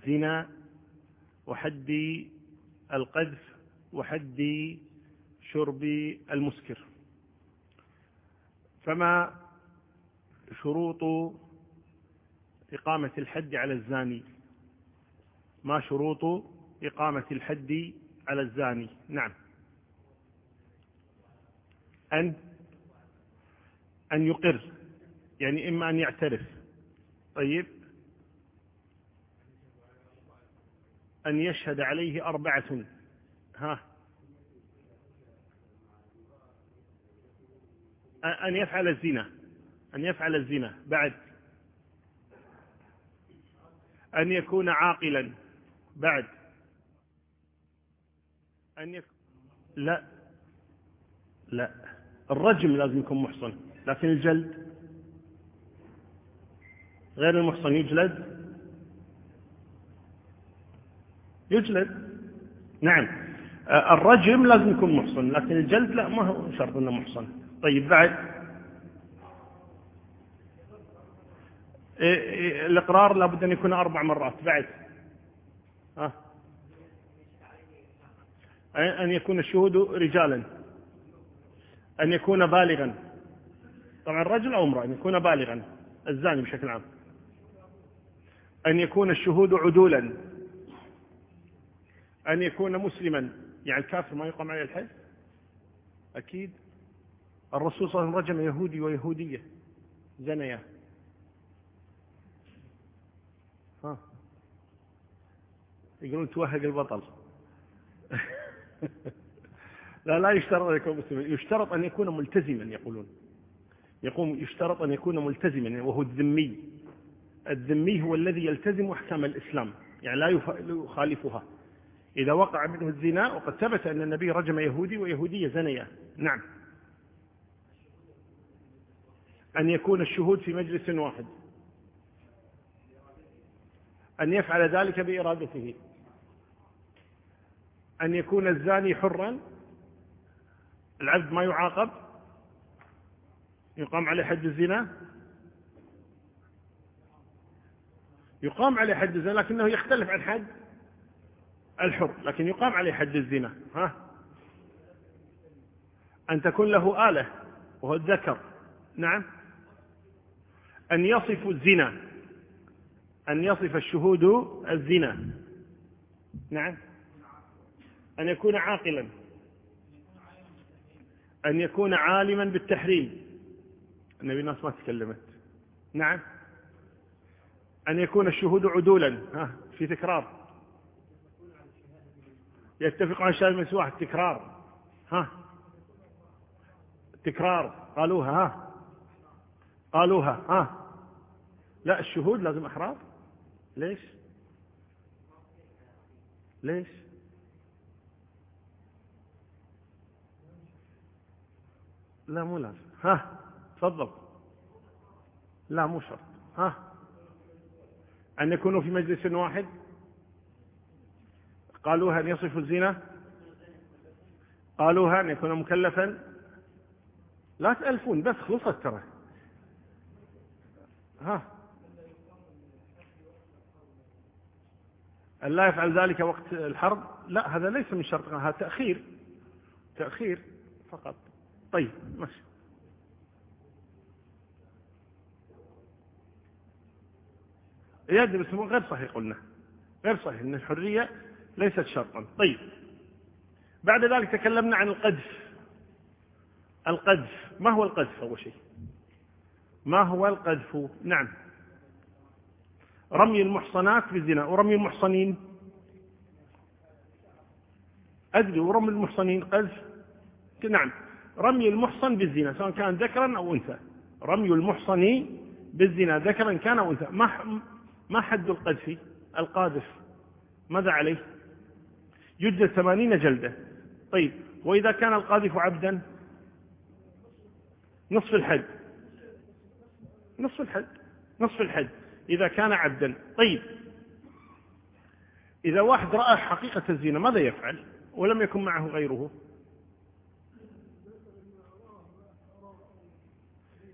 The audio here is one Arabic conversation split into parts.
زنا وحد القذف وحد شرب المسكر. فما شروط إقامة الحد على الزاني؟ ما شروط إقامة الحد على الزاني؟ نعم. أن يقر، يعني إما أن يعترف. طيب، أن يشهد عليه 4. أن يفعل الزنا. بعد أن يكون عاقلا. بعد لا، الرجم لازم يكون محصن، لكن الجلد غير المحصن يجلد. نعم، الرجم لازم يكون محصن، لكن الجلد لا، ما هو شرط انه محصن. طيب، بعد الإقرار لابد أن يكون 4 مرات. بعد أن يكون الشهود رجالا، أن يكون بالغا، طبعا رجل أو امرأة، أن يكون بالغا، الزاني بشكل عام. أن يكون الشهود عدولا، أن يكون مسلما، يعني الكافر ما يقام عليه الحد أكيد. الرسول صلى الله عليه وسلم رجم يهودي ويهودية زنيا. يقولون توهق البطل. لا يشترط أن يكون مسلما، يشترط أن يكون ملتزما. يشترط أن يكون ملتزما، وهو الذمي هو الذي يلتزم أحكام الإسلام، يعني لا يخالفها. إذا وقع منه الزنا وقد ثبت أن النبي رجم يهودي ويهودية زنيا. نعم. أن يكون الشهود في مجلس واحد، أن يفعل ذلك بإرادته، أن يكون الزاني حرا، العبد ما يعاقب، يقام عليه حد الزنا، يقام عليه حد الزنا، لكنه يختلف عن حد الحر، لكن يقام عليه حد الزنا. أن تكون له آلة وهو الذكر. نعم. أن يصف الزنا، أن يصف الشهود الزنا. نعم. أن يكون عاقلا، أن يكون عالما بالتحريم. النبي الناس ما تكلمت. نعم. أن يكون الشهود عدولا، في تكرار، يتفق عن شاهد من واحد. تكرار قالوها. لا، الشهود لازم أحرار. ليش؟ لا، مو لازم. تفضل. لا، مو شرط. أن يكونوا في مجلس واحد. قالوها أن يصفوا الزنا. قالوها أن يكون مكلفا. لا تألفون، بس خلصت ترى. أن لا يفعل ذلك وقت الحرب. لا، هذا ليس من شرط، هذا تأخير فقط. طيب، ماشي. بس غير صحيح، قلنا غير صحيح أن الحرية ليست شرطا. طيب، بعد ذلك تكلمنا عن القذف. ما هو القذف؟ أول شيء، ما هو القذف؟ نعم. رمي المحصنات بالزنا ورمي المحصنين. أدري، ورمي المحصنين قذف. نعم، رمي المحصن بالزنا سواء كان ذكرا أو أنثى. رمي المحصن بالزنا ذكرا كان أو أنثى. ما حد القذف؟ القاذف ماذا عليه؟ يجلد 80 جلدة. طيب، وإذا كان القاذف عبدا؟ نصف الحد إذا كان عبدا. طيب، إذا واحد رأى حقيقة الزنا ماذا يفعل ولم يكن معه غيره؟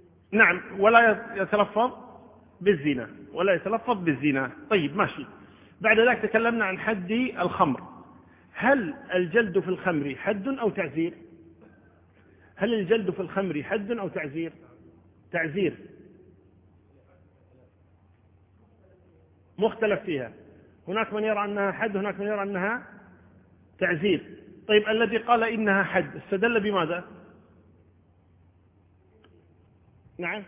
نعم، ولا يتلفظ بالزنا. طيب، ماشي. بعد ذلك تكلمنا عن حد الخمر. هل الجلد في الخمر حد أو تعزير؟ هل الجلد في الخمر حد أو تعزير؟ تعزير، مختلف فيها، هناك من يرى أنها حد، هناك من يرى أنها تعزير. طيب الذي قال إنها حد استدل بماذا؟ نعم،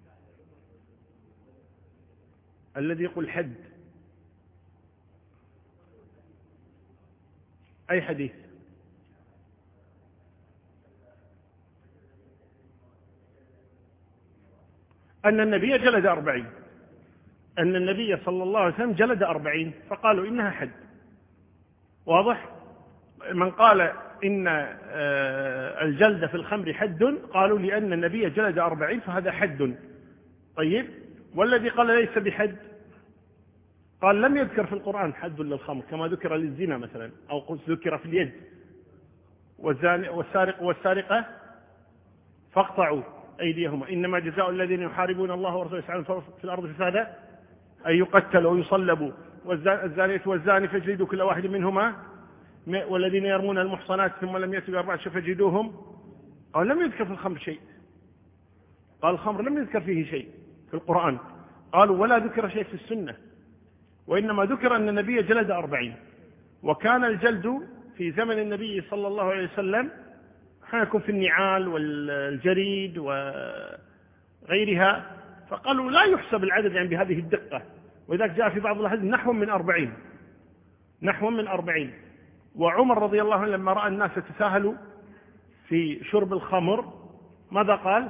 الذي يقول حد أي حديث؟ أن النبي جلد 40، أن النبي صلى الله عليه وسلم جلد 40 فقالوا إنها حد. واضح؟ من قال إن الجلد في الخمر حد قالوا لأن النبي جلد 40 فهذا حد. طيب، والذي قال ليس بحد قال لم يذكر في القرآن حد للخمر كما ذكر للزنا مثلا، أو ذكر في اليد، والسارق والسارقة فاقطعوا أيديهما إنما جزاء الذين يحاربون الله ورسوله يسعون في الأرض فسادا أن يقتلوا ويصلبوا والزانية والزاني فاجلدوا كل واحد منهما والذين يرمون المحصنات ثم لم يأتوا بأربعة فاجلدوهم. أو لم يذكر في الخمر شيء، قال الخمر لم يذكر فيه شيء في القرآن. قالوا ولا ذكر شيء في السنة، وإنما ذكر أن النبي جلد 40، وكان الجلد في زمن النبي صلى الله عليه وسلم يكون في النعال والجريد وغيرها، فقالوا لا يحسب العدد يعني بهذه الدقة، وإذا جاء في بعض الأحاديث نحو من 40. وعمر رضي الله عنه لما رأى الناس يتساهلوا في شرب الخمر ماذا قال؟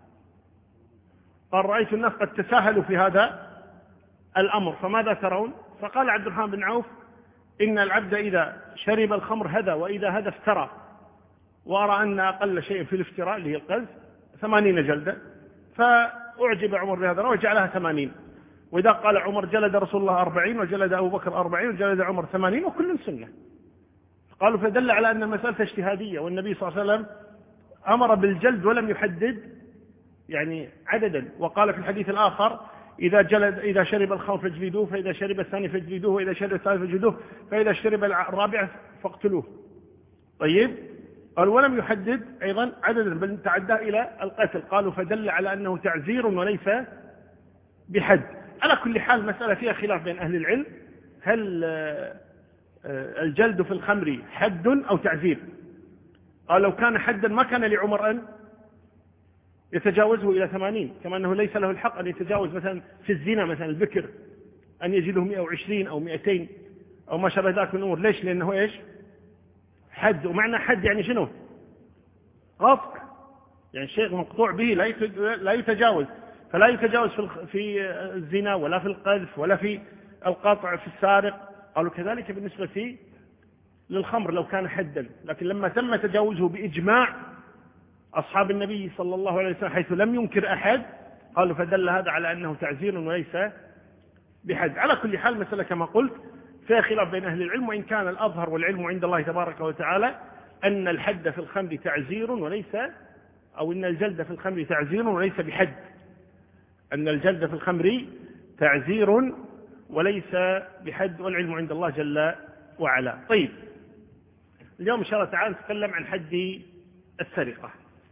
قال رأيت الناس قد تساهلوا في هذا الأمر فماذا ترون؟ فقال عبد الرحمن بن عوف إن العبد إذا شرب الخمر هدى، وإذا هدى افترى، وأرى أن أقل شيء في الافتراء اللي هي القذف 80 جلدة، فأعجب عمر بهذا وجعلها 80. وإذا قال عمر جلد رسول الله 40 وجلد أبو بكر 40 وجلد عمر 80 وكل سنة، قالوا فدل على أن المسألة اجتهادية، والنبي صلى الله عليه وسلم أمر بالجلد ولم يحدد يعني عددا. وقال في الحديث الآخر إذا شرب الخمر فاجلدوه، فإذا شرب الثاني فاجلدوه، وإذا شرب الثالث فاجلدوه، فإذا شرب الرابع فاقتلوه. طيب، قالوا ولم يحدد أيضا عددا بل تعدى إلى القتل، قالوا فدل على أنه تعزير وليس بحد. على كل حال مسألة فيها خلاف بين أهل العلم، هل الجلد في الخمر حد أو تعزير؟ قال لو كان حدا ما كان لعمر أن يتجاوزه إلى 80، كما أنه ليس له الحق أن يتجاوز مثلا في الزنا مثلا البكر أن يجده 120 أو 200 أو ما شابه ذلك من الأمور. ليش؟ لأنه إيش؟ حد. ومعنى حد يعني شنو؟ قطع، يعني شيء مقطوع به لا يتجاوز، فلا يتجاوز في الزنا ولا في القذف ولا في القطع في السارق. قالوا كذلك بالنسبة للخمر لو كان حدا، لكن لما تم تجاوزه بإجماع أصحاب النبي صلى الله عليه وسلم حيث لم ينكر أحد، قالوا فدل هذا على أنه تعزير وليس بحد. على كل حال مسألة كما قلت فيها خلاف بين أهل العلم، وإن كان الأظهر والعلم عند الله تبارك وتعالى أن الحد في الخمر تعزير وليس، أو أن الجلد في الخمر تعزير وليس بحد، أن الجلد في الخمر تعزير وليس بحد، والعلم عند الله جل وعلا. طيب، اليوم إن شاء الله تعالى نتكلم عن حد السرقة.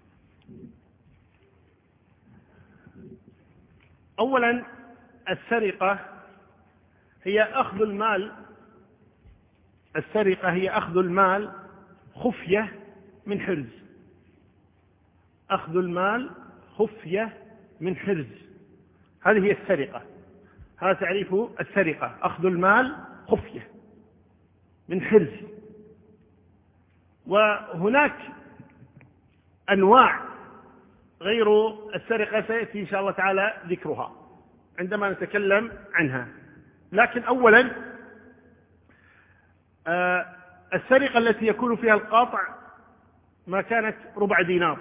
أولا السرقة هي أخذ المال، السرقة هي أخذ المال خفية من حرز، أخذ المال خفية من حرز، هذه هي السرقة، هذا تعريف السرقة، أخذ المال خفية من حرز. وهناك أنواع غير السرقة سيأتي إن شاء الله تعالى ذكرها عندما نتكلم عنها. لكن أولا السرقة التي يكون فيها القاطع ما كانت ربع دينار،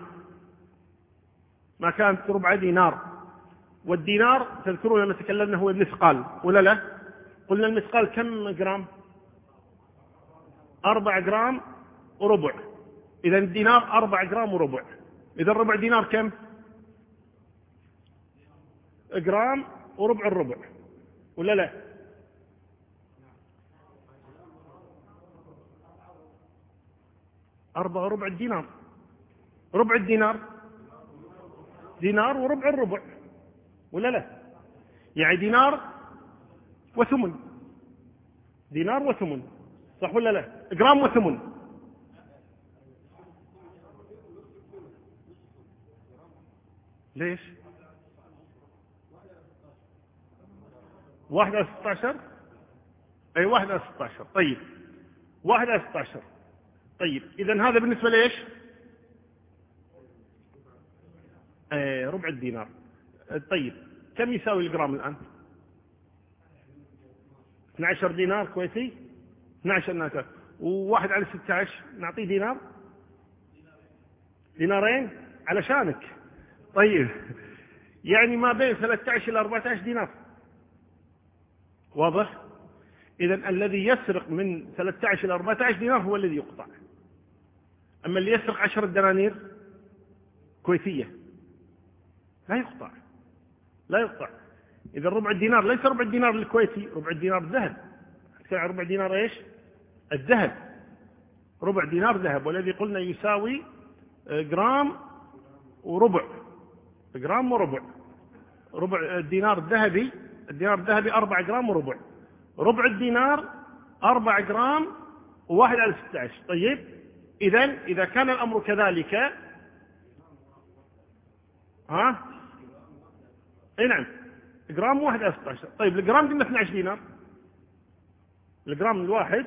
ما كانت ربع دينار، والدينار تذكرون لما تكلمنا هو المثقال ولا لا؟ قلنا المثقال كم جرام؟ 4 جرام وربع. إذا الدينار 4 جرام وربع. إذا الربع دينار كم؟ جرام وربع الربع ولا لا؟ 4 ربع الدينار. ربع الدينار دينار وربع الربع، ولا لا؟ يعني دينار وثمن، دينار وثمن، صح ولا لا؟ جرام وثمن. ليش 1 على 16؟ أي 1 على 16. طيب 1 على 16. طيب إذن هذا بالنسبة ليش؟ ربع الدينار. طيب كم يساوي الجرام الآن؟ 12 دينار كويتي. 12 ناتر. و1 على 16 نعطيه دينار، دينارين علشانك. طيب يعني ما بين 13 إلى 14 دينار. واضح؟ إذن الذي يسرق من 13 إلى 14 دينار هو الذي يقطع. أما اللي يسرق 10 دنانير كويتية لا يقطع، لا يقطع. إذا ربع الدينار ليس ربع الدينار الكويتي، ربع الدينار ذهب. ربع دينار إيش؟ الذهب. ربع دينار ذهب، والذي قلنا يساوي جرام وربع. جرام وربع. ربع الدينار الذهبي، الدينار الذهبي 4 جرام وربع. ربع الدينار 4 جرام و1 على 16. طيب إذن إذا كان الأمر كذلك، اي نعم، جرام 1 على 16. طيب الجرام قلنا 12 دينار. الجرام الواحد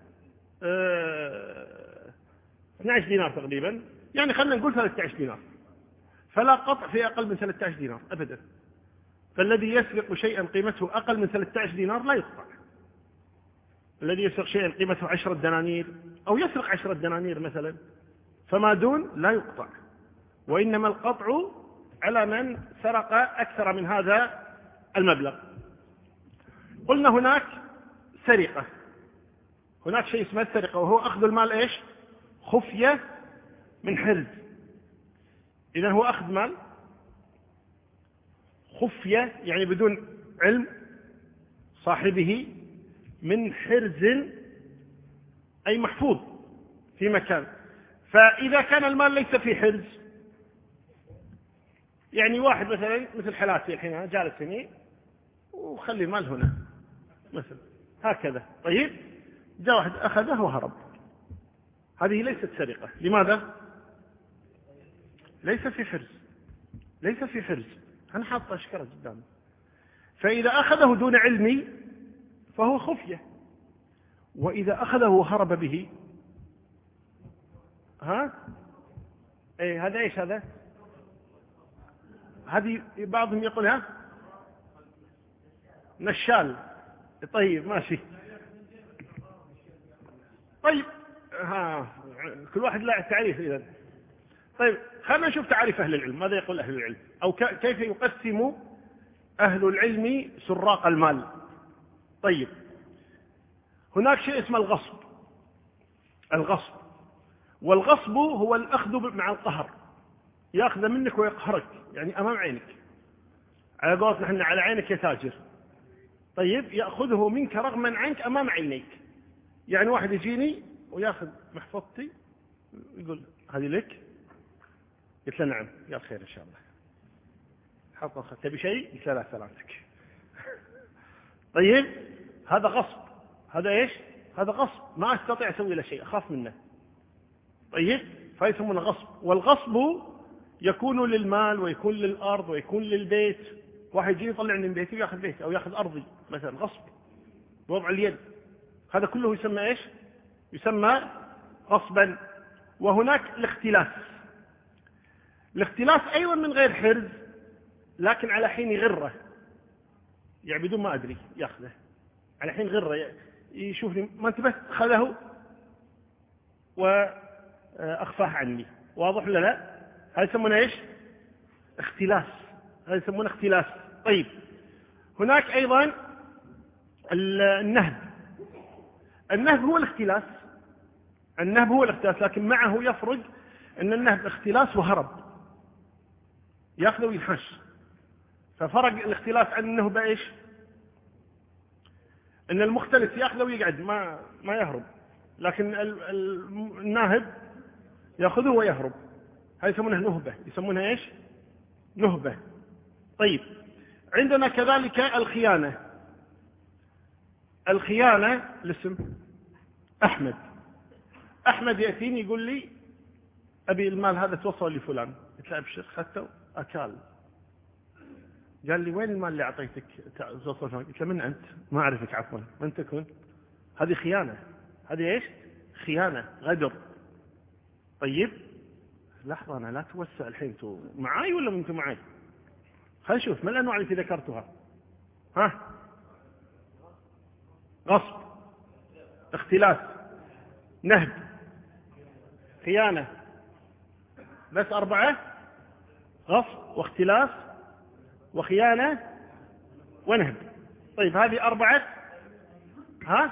12 دينار تقريبا، يعني خلينا نقول 13 دينار. فلا قطع في أقل من 13 دينار أبدا. فالذي يسرق شيئا قيمته أقل من 13 دينار لا يقطع. الذي يسرق شيئا قيمته 10 دنانير أو يسرق 10 دنانير مثلا، فما دون لا يقطع. وإنما القطع على من سرق أكثر من هذا المبلغ. قلنا هناك سرقة، هناك شيء اسمه السرقة، وهو أخذ المال إيش؟ خفية من حرز. إذن هو أخذ مال خفية، يعني بدون علم صاحبه، من حرز أي محفوظ في مكان. فإذا كان المال ليس في حرز، يعني واحد مثلا مثل حالاتي الحين جالس هنا وخلي المال هنا مثلا هكذا، طيب جاء واحد أخذه وهرب، هذه ليست سرقة. لماذا؟ ليس في حرز، ليس في حرز، أنا حاط أشكره قدامي. فإذا أخذه دون علمي فهو خفية، وإذا أخذه وهرب به إيه هذا إيش هذا؟ هذه بعضهم يقولها نشال. طيب ماشي. طيب كل واحد له تعريف إذن. طيب خلينا نشوف تعريف أهل العلم، ماذا يقول أهل العلم، أو كيف يقسم أهل العلم سراق المال. طيب هناك شيء اسمه الغصب. الغصب، والغصب هو الأخذ مع القهر، يأخذ منك ويقهرك، يعني أمام عينك، على قولتنا نحن على عينك يا تاجر. طيب يأخذه منك رغما عنك أمام عينيك. يعني واحد يجيني ويأخذ محفظتي يقول هذه لك، قلت له نعم، يا خير إن شاء الله، حط تبي شيء؟ قلت له لا سلامتك. طيب هذا غصب، هذا إيش؟ هذا غصب، ما أستطيع أسوي له شيء، أخاف منه. طيب فيسمونه غصب. والغصب يكون للمال ويكون للأرض ويكون للبيت. واحد يجي يطلع من بيتي ويأخذ بيتي أو يأخذ أرضي مثلا، غصب بوضع اليد، هذا كله يسمى إيش؟ يسمى غصبا. وهناك الاختلاس. الاختلاس أيضا من غير حرز، لكن على حين غرة، يعني بدون ما أدري يأخذه على حين غرة، يشوفني ما انتبهت أخذه وأخفاه عني. واضح ولا لا؟ هذا يسمونه إيش؟ اختلاس، هذا يسمونه اختلاس. طيب هناك أيضا النهب. النهب هو الاختلاس، النهب هو الاختلاس، لكن معه يفرق أن النهب اختلاس وهرب، يأخذ وينحش. ففرق الاختلاس عن النهب إيش؟ أن المختلس يأخذ ويقعد ما يهرب، لكن الناهب يأخذه ويهرب، هذه يسمونها نهبة، يسمونها إيش؟ نهبة. طيب عندنا كذلك الخيانة. الخيانة الاسم أحمد. أحمد يأتيني يقول لي أبي المال هذا توصل لفلان، قلت له أبشر، خدته أكال. قال لي وين المال اللي أعطيتك توصل فلان؟ قلت له من أنت؟ ما أعرفك عفوا، من تكون؟ هذه خيانة، هذه إيش؟ خيانة، غدر. طيب لحظة، أنا لا توسع الحين، أنتوا معاي ولا أنتوا معاي؟ خلينا نشوف ما الأنواع التي ذكرتها. ها؟ غصب، اختلاس، نهب، خيانة، بس 4: غصب واختلاس وخيانة ونهب. طيب هذه 4. ها؟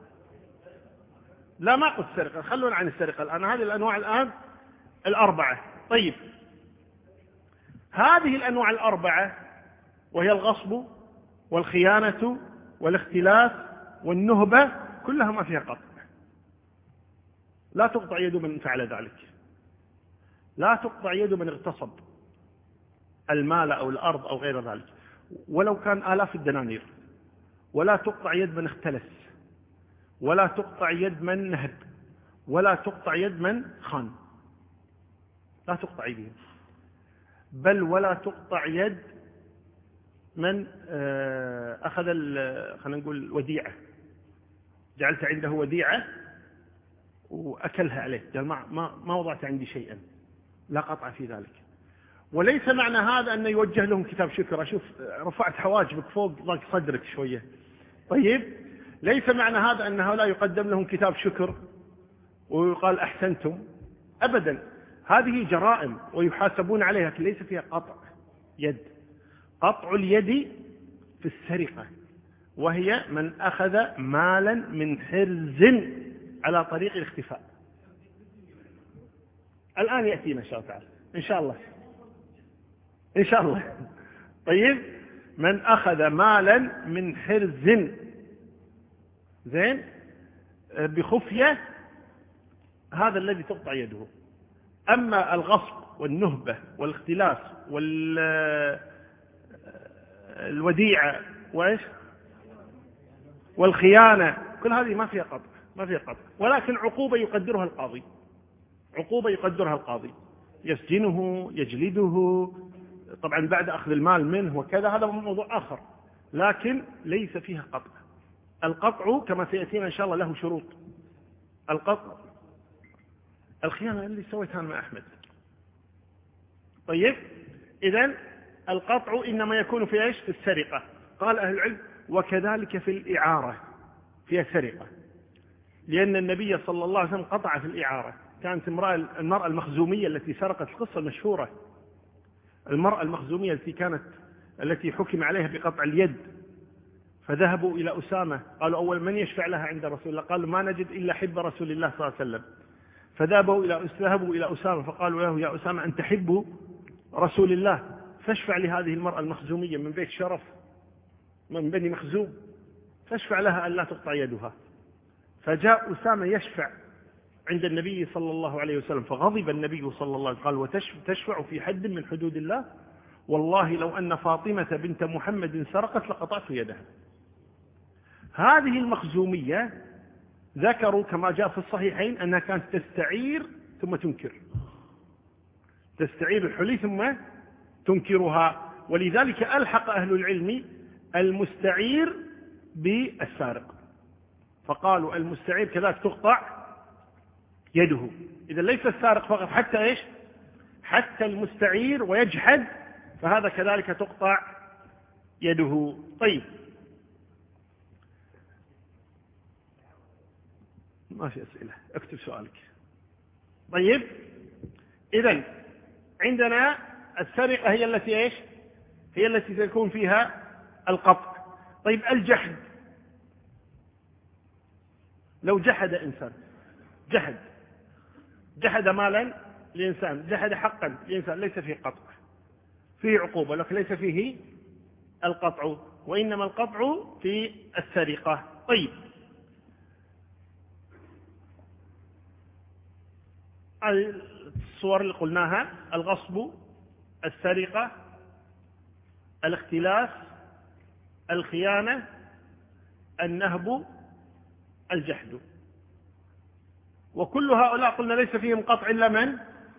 لا ما قلت السرقة، خلونا عن السرقة الآن، هذه الأنواع الآن 4. طيب هذه الأنواع 4 وهي الغصب والخيانة والاختلاس والنهبة كلها ما فيها قطع. لا تقطع يد من فعل ذلك، لا تقطع يد من اغتصب المال أو الأرض أو غير ذلك ولو كان آلاف الدنانير، ولا تقطع يد من اختلس، ولا تقطع يد من نهب، ولا تقطع يد من خان، لا تقطع يدهم. بل ولا تقطع يد من أخذ خلينا نقول وديعة، جعلت عنده وديعة وأكلها عليه، قال ما وضعت عندي شيئا، لا قطع في ذلك. وليس معنى هذا أن يوجه لهم كتاب شكر. أشوف رفعت حواجبك فوق ضاق صدرك شوية. طيب ليس معنى هذا أن هؤلاء يقدم لهم كتاب شكر ويقال أحسنتم، أبدا. هذه جرائم ويحاسبون عليها، ليس فيها قطع يد. قطع اليد في السرقة، وهي من أخذ مالا من حرز على طريق الاختفاء. الآن يأتينا إن شاء الله تعالى، إن شاء الله إن شاء الله. طيب من أخذ مالا من حرز زين بخفية، هذا الذي تقطع يده. أما الغصب والنهبة والاختلاس والوديعة وإيش والخيانة، كل هذه ما فيها قطع، ما فيها قطع، ولكن عقوبة يقدرها القاضي، عقوبة يقدرها القاضي، يسجنه، يجلده، طبعا بعد أخذ المال منه وكذا، هذا موضوع آخر، لكن ليس فيها قطع. القطع كما سيأتينا إن شاء الله له شروط. القطع الخيانة اللي سويتها مع أحمد. طيب إذن القطع إنما يكون في إيش؟ في السرقة. قال أهل العلم وكذلك في الإعارة فيها سرقة، لأن النبي صلى الله عليه وسلم قطع في الإعارة. كانت المرأة المخزومية التي سرقت، القصة المشهورة، المرأة المخزومية التي حكم عليها بقطع اليد، فذهبوا إلى أسامة، قالوا أول من يشفع لها عند رسول الله؟ قالوا ما نجد إلا حب رسول الله صلى الله عليه وسلم. فذهبوا إلى أسامة فقالوا له يا أسامة أنت حب رسول الله، فاشفع لهذه المرأة المخزومية من بيت شرف، من بني مخزوم، فاشفع لها أن لا تقطع يدها. فجاء أسامة يشفع عند النبي صلى الله عليه وسلم، فغضب النبي صلى الله عليه وسلم، قال وتشفع في حد من حدود الله؟ والله لو أن فاطمة بنت محمد سرقت لقطعت يدها. هذه المخزومية ذكروا كما جاء في الصحيحين أنها كانت تستعير ثم تنكر، تستعير الحلي ثم تنكرها، ولذلك ألحق أهل العلم المستعير بالسارق، فقالوا المستعير كذلك تقطع يده. إذا ليس السارق فقط، حتى إيش؟ حتى المستعير ويجحد، فهذا كذلك تقطع يده. طيب ما في أسئلة، اكتب سؤالك. طيب إذن عندنا السرقة هي التي إيش؟ هي التي تكون فيها القطع. طيب الجحد، لو جحد إنسان، جحد مالا لإنسان، جحد حقا لإنسان، ليس فيه قطع، فيه عقوبة لكن ليس فيه القطع، وإنما القطع في السرقة. طيب الصور اللي قلناها: الغصب، السرقة، الاختلاس، الخيانة، النهب، الجحد. وكل هؤلاء قلنا ليس فيهم قطع إلا من؟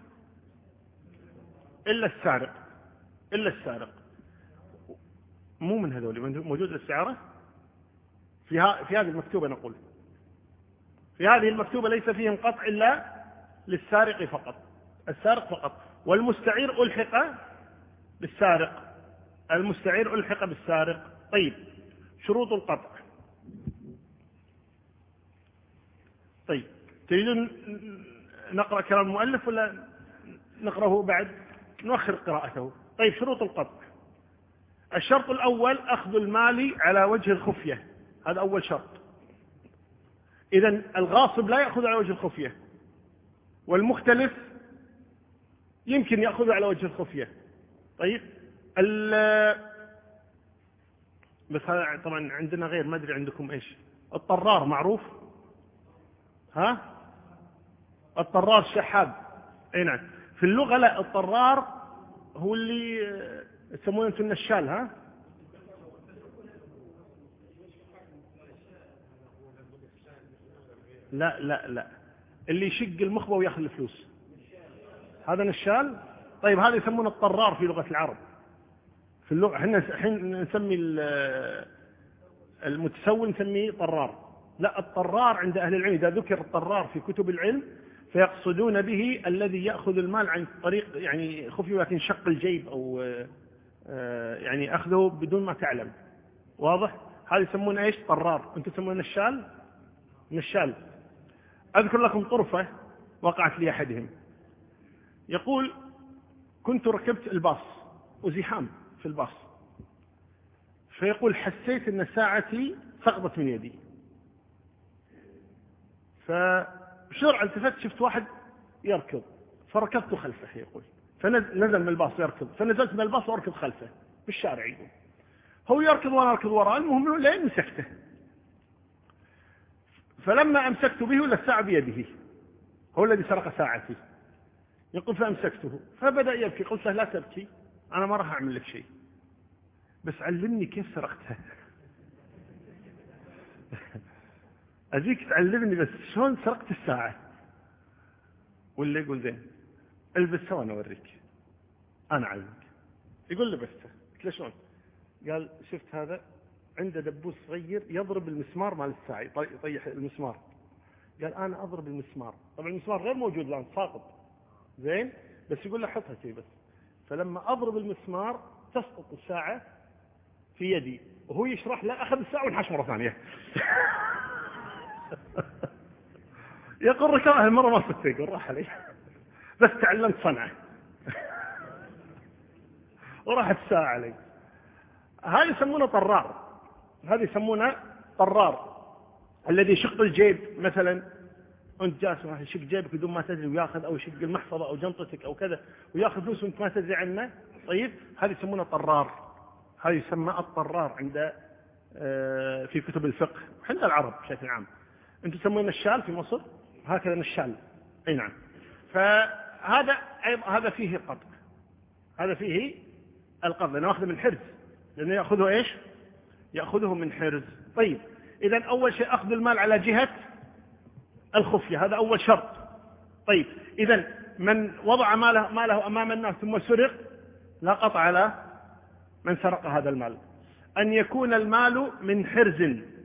إلا السارق. إلا السارق. مو من هذول موجود الاستعارة في هذه المكتوبة. نقول في هذه المكتوبة ليس فيهم قطع إلا للسارق فقط، السارق فقط. والمستعير ألحق بالسارق، المستعير ألحق بالسارق. طيب، شروط القطع. طيب، تريدون نقرأ كلام المؤلف ولا نقرأه بعد؟ نؤخر قراءته. طيب، شروط القطع. الشرط الأول: أخذ المال على وجه الخفية، هذا أول شرط. إذن الغاصب لا يأخذ على وجه الخفية، والمختلف يمكن يأخذ على وجه الخفية. طيب، بس هذا طبعا عندنا غير، ما أدري عندكم إيش. الطرار معروف؟ ها؟ الطرار الشحاب. أي نعم. في اللغة لا، الطرار هو اللي يسمونه أنتم النشال. ها؟ لا لا لا، اللي يشق المخبة ويأخذ الفلوس هذا نشال. طيب، هذا يسمونه الطرار في لغة العرب. في اللغة احنا الحين نسمي المتسول نسميه طرار. لا، الطرار عند أهل العلم إذا ذكر الطرار في كتب العلم فيقصدون به الذي يأخذ المال عن طريق يعني خفي، ولكن شق الجيب أو يعني أخذه بدون ما تعلم. واضح؟ هذا يسمونه إيش؟ طرار. أنتم تسمونه نشال. نشال. أذكر لكم طرفة وقعت لي أحدهم. يقول: كنت ركبت الباص وزحام في الباص، فيقول: حسيت أن ساعتي سقطت من يدي، فبسرعة التفت شفت واحد يركض فركضت خلفه. يقول فنزل من الباص يركض، فنزلت من الباص واركض خلفه بالشارع. يقول هو يركض وانا اركض وراه، المهم لين مسكته. فلما امسكت به ولا الساعة بيده، هو الذي سرق ساعتي. يقول فامسكته فبدأ يبكي. قلت له: لا تبكي، انا ما راح اعمل لك شيء، بس علمني كيف سرقتها. أجيك تعلمني بس شلون سرقت الساعة. واللي يقول: زين البسها وانا اوريك، انا اعلمك. يقول: لبسته. قلت له: شلون؟ قال: شفت هذا عنده دبوس صغير يضرب المسمار مال الساعة، يطيح المسمار. قال: انا اضرب المسمار. طبعا المسمار غير موجود الان، ساقط. زين، بس يقول له: حطها شيء بس. فلما اضرب المسمار تسقط الساعة في يدي، وهو يشرح له اخذ الساعة وانحش مرة ثانية. يقول: ركبها المرة ما صدق. يقول: راح علي، بس تعلمت صنعة. وراحت الساعة علي. هذا يسمونه طرار. هذا يسمونه طرار، الذي يشق الجيب. مثلا أنت جالس راح يشق جيبك بدون ما تدري وياخذ، أو يشق المحفظة أو جنطتك أو كذا وياخذ فلوس وأنت ما تدري عنه. طيب، هذا يسمونه طرار. هذا يسمى الطرار عند في كتب الفقه عند العرب بشكل عام. أنتم تسمونه الشال في مصر، هكذا الشال. أي نعم. فهذا أيضا هذا فيه القطع، هذا فيه القطع، لأنه أخذ من حرز، لأنه يأخذه إيش؟ يأخذه من حرز. طيب، إذن أول شيء أخذ المال على جهة الخفية، هذا أول شرط. طيب، إذن من وضع ماله أمام الناس ثم سرق لا قطع على من سرق هذا المال. أن يكون المال من حرز،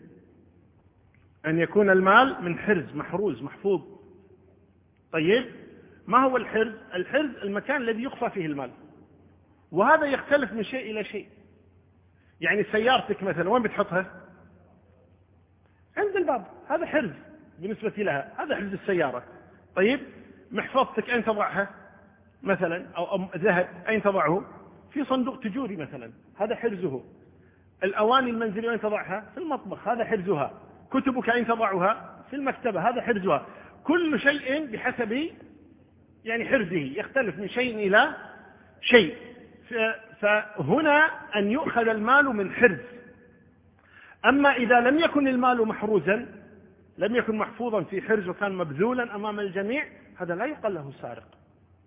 أن يكون المال من حرز، محروز محفوظ. طيب، ما هو الحرز؟ الحرز المكان الذي يخفى فيه المال، وهذا يختلف من شيء إلى شيء. يعني سيارتك مثلا وين بتحطها؟ عند الباب، هذا حرز بالنسبة لها، هذا حرز السيارة. طيب، محفظتك أين تضعها مثلا؟ أو ذهب أين تضعه؟ في صندوق تجوري مثلا، هذا حرزه. الأواني المنزلية أين تضعها؟ في المطبخ، هذا حرزها. كتبك أين تضعها؟ في المكتبة، هذا حرزها. كل شيء بحسب يعني حرزه، يختلف من شيء إلى شيء. فهنا أن يؤخذ المال من حرز. أما إذا لم يكن المال محروزا، لم يكن محفوظا في حرز وكان مبذولا أمام الجميع، هذا لا يقال له سارق.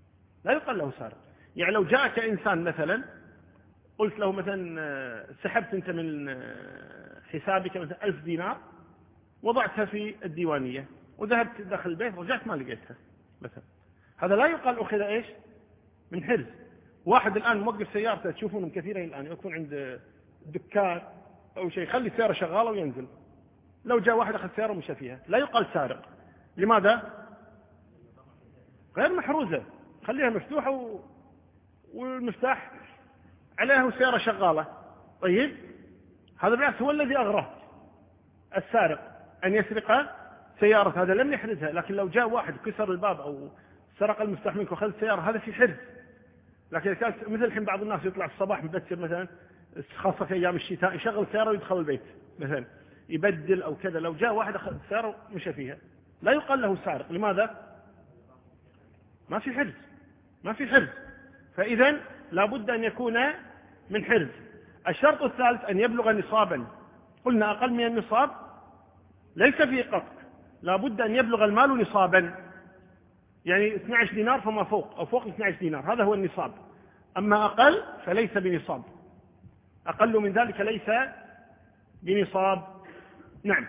لا يقال له سارق. يعني لو جاءك إنسان مثلا قلت له مثلا سحبت أنت من حسابك مثلا 1000 دينار وضعتها في الديوانية وذهبت داخل البيت رجعت ما لقيتها مثلا، هذا لا يقال أخذ إيش من حرز. واحد الآن موقف سيارته تشوفونهم كثيرين الآن يكون عند دكان أو شيء يخلي السيارة شغالة وينزل، لو جاء واحد أخذ سيارة ومشى فيها لا يقال سارق. لماذا؟ غير محروزة، خليها مفتوحة والمفتاح عليها والسيارة شغالة. طيب هذا بالعكس هو الذي أغراه السارق أن يسرق سيارة، هذا لم يحرزها. لكن لو جاء واحد كسر الباب أو سرق المفتاح منك وأخذ السيارة هذا في حرز. لكن كانت مثل الحين بعض الناس يطلع الصباح مبكر مثلا خاصة في أيام الشتاء يشغل السيارة ويدخل البيت مثلا يبدل أو كذا، لو جاء واحد أخذ السيارة ومشى فيها لا يقال له سارق. لماذا؟ ما في حرز، ما في حرز. فإذا لابد أن يكون من حرز. الشرط الثالث أن يبلغ نصابا. قلنا أقل من النصاب ليس فيه قطع، لابد أن يبلغ المال نصابا، يعني 12 دينار فما فوق أو فوق 12 دينار هذا هو النصاب. أما أقل فليس بنصاب، أقل من ذلك ليس بنصاب. نعم.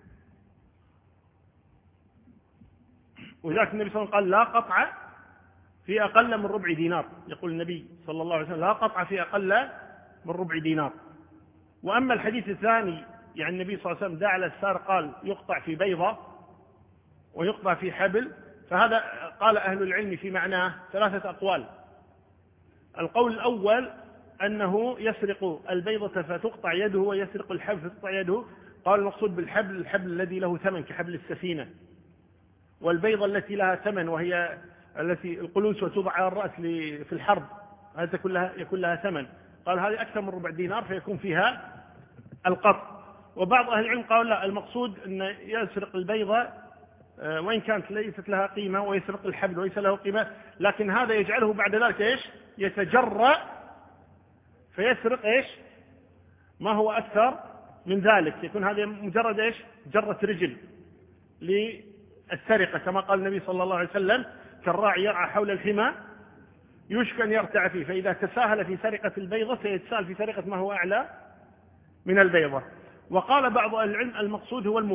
وذلك النبي صلى الله عليه وسلم قال لا قطع في أقل من ربع دينار، يقول النبي صلى الله عليه وسلم لا قطع في أقل من ربع دينار. وأما الحديث الثاني يعني النبي صلى الله عليه وسلم دعا على السارق قال يقطع في بيضة ويقطع في حبل، فهذا قال أهل العلم في معناه 3 أقوال. القول الأول أنه يسرق البيضة فتقطع يده ويسرق الحبل فتقطع يده. قال المقصود بالحبل الحبل الذي له ثمن كحبل السفينة، والبيضة التي لها ثمن وهي التي القلوس وتوضع على الرأس في الحرب هذا يكون لها ثمن. قال هذه أكثر من ربع دينار فيكون فيها القطع. وبعض أهل العلم قالوا لا، المقصود أن يسرق البيضة وإن كانت ليست لها قيمة ويسرق الحبل وليس له قيمة، لكن هذا يجعله بعد ذلك إيش يتجرأ فيسرق إيش ما هو أكثر من ذلك، يكون هذا مجرد إيش جرة رجل للسرقة، كما قال النبي صلى الله عليه وسلم كالراعي يرعى حول الحمى يوشك أن يرتع فيه، فإذا تساهل في سرقة البيضة سيتساهل في سرقة ما هو أعلى من البيضة. وقال بعض أهل العلم المقصود هو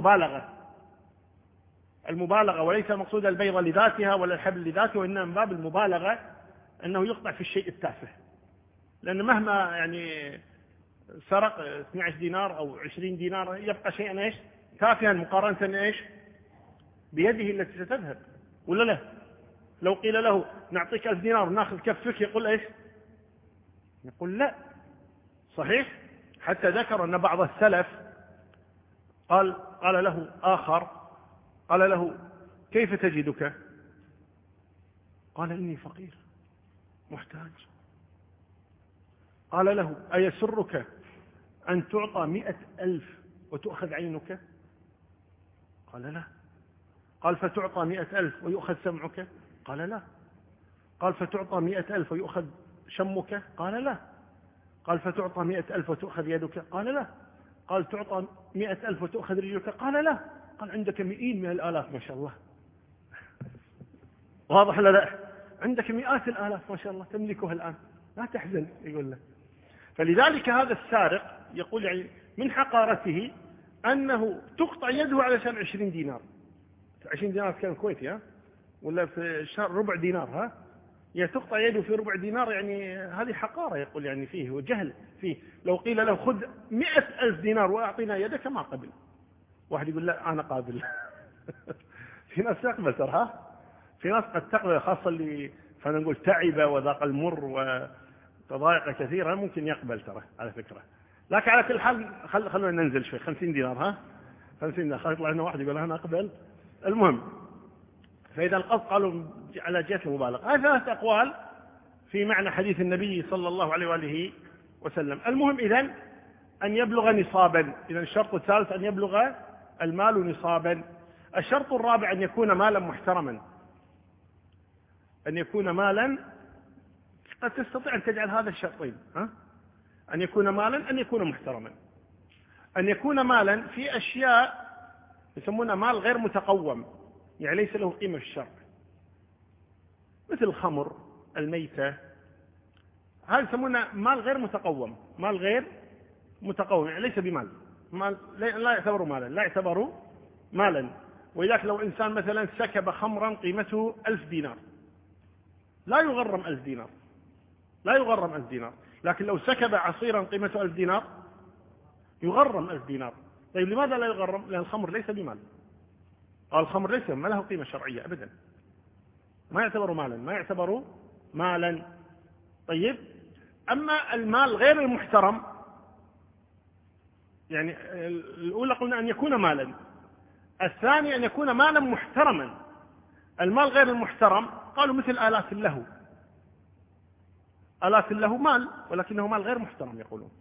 المبالغة وليس المقصود البيضة لذاتها ولا الحبل لذاته، وإنما من باب المبالغة أنه يقطع في الشيء التافه، لأن مهما يعني سرق 12 دينار أو 20 دينار يبقى شيئا إيش تافها مقارنة إيش بيده التي ستذهب، ولا لا؟ لو قيل له نعطيك 1000 دينار وناخذ كفك يقول إيش؟ يقول لا. صحيح. حتى ذكر أن بعض السلف قال له آخر قال له كيف تجدك؟ قال إني فقير محتاج. قال له أيسرك أن تعطى 100,000 وتؤخذ عينك؟ قال لا. قال فتعطى 100,000 ويؤخذ سمعك؟ قال لا. قال فتعطى 100,000 ويؤخذ شمك؟ قال لا. قال فتعطى 100,000 وتؤخذ يدك؟ قال لا. قال تعطى 100,000 وتؤخذ رجلك؟ قال لا. قال عندك مئين من الآلاف ما شاء الله. واضح ولا لا؟ عندك مئات الآلاف ما شاء الله تملكها الآن لا تحزن يقول له. فلذلك هذا السارق يقول يعني من حقارته أنه تقطع يده علشان 20 دينار. 20 دينار كان كويتي ولا في الشهر ربع دينار يعني تقطع يده في ربع دينار، يعني هذه حقارة يقول يعني فيه وجهل فيه. لو قيل له خذ 100,000 دينار وأعطينا يدك ما قبل. واحد يقول لا أنا قابل. في ناس تقبل ترى في ناس قد تقبل، خاصة اللي خلينا نقول تعب وذاق المر وتضايق كثيرا ممكن يقبل ترى على فكرة. لكن على كل حال خلونا ننزل شوي 50 دينار 50 دينار خلي يطلع لنا واحد يقول أنا أقبل. المهم فإذا القصد قالوا على جهة المبالغة. هذه 3 أقوال في معنى حديث النبي صلى الله عليه وآله وسلم. المهم إذن أن يبلغ نصابا. إذن الشرط الثالث أن يبلغ المال نصابا. الشرط الرابع أن يكون مالا محترما. أن يكون مالا قد تستطيع أن تجعل هذا الشرطين أن يكون مالا أن يكون محترما. أن يكون مالا في أشياء يسمونها مال غير متقوم، يعني ليس له قيمة في الشرع، مثل الخمر الميتة، هذا يسمونه مال غير متقوم، مال غير متقوم يعني ليس بمال، مال لا يعتبر مالا، لا يعتبر مالا. ولذلك لو إنسان مثلا سكب خمرا قيمته 1000 دينار لا يغرم 1000 دينار، لا يغرم 1000 دينار. لكن لو سكب عصيرا قيمته 1000 دينار يغرم 1000 دينار. طيب لماذا لا يغرم؟ لأن الخمر ليس بمال، الخمر ليس ما له قيمة شرعية أبدا، ما يعتبر مالا، ما يعتبر مالا. طيب أما المال غير المحترم، يعني الأولى قلنا أن يكون مالا، الثاني أن يكون مالا محترما. المال غير المحترم قالوا مثل آلات اللهو، آلات اللهو مال ولكنه مال غير محترم يقولون،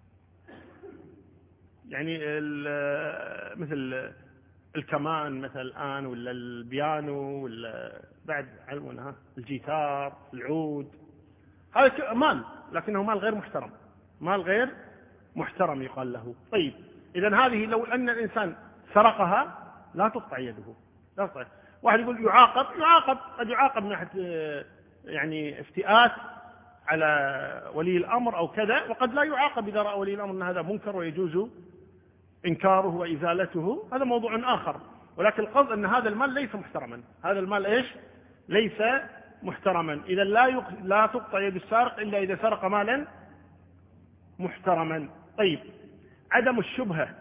يعني مثل الكمان مثل الآن، ولا البيانو، ولا بعد علمونها الجيتار، العود، هذا مال لكنه مال غير محترم، مال غير محترم يقال له. طيب إذن هذه لو أن الإنسان سرقها لا تقطع يده، لا تقطع. واحد يقول يعاقب قد يعاقب من ناحية يعني افتئات على ولي الأمر أو كذا، وقد لا يعاقب إذا رأى ولي الأمر أن هذا منكر ويجوز إنكاره وإزالته، هذا موضوع آخر. ولكن القصد أن هذا المال ليس محترما، هذا المال إيش؟ ليس محترما. إذا لا تقطع يد السارق إلا إذا سرق مالا محترما. طيب عدم الشبهة،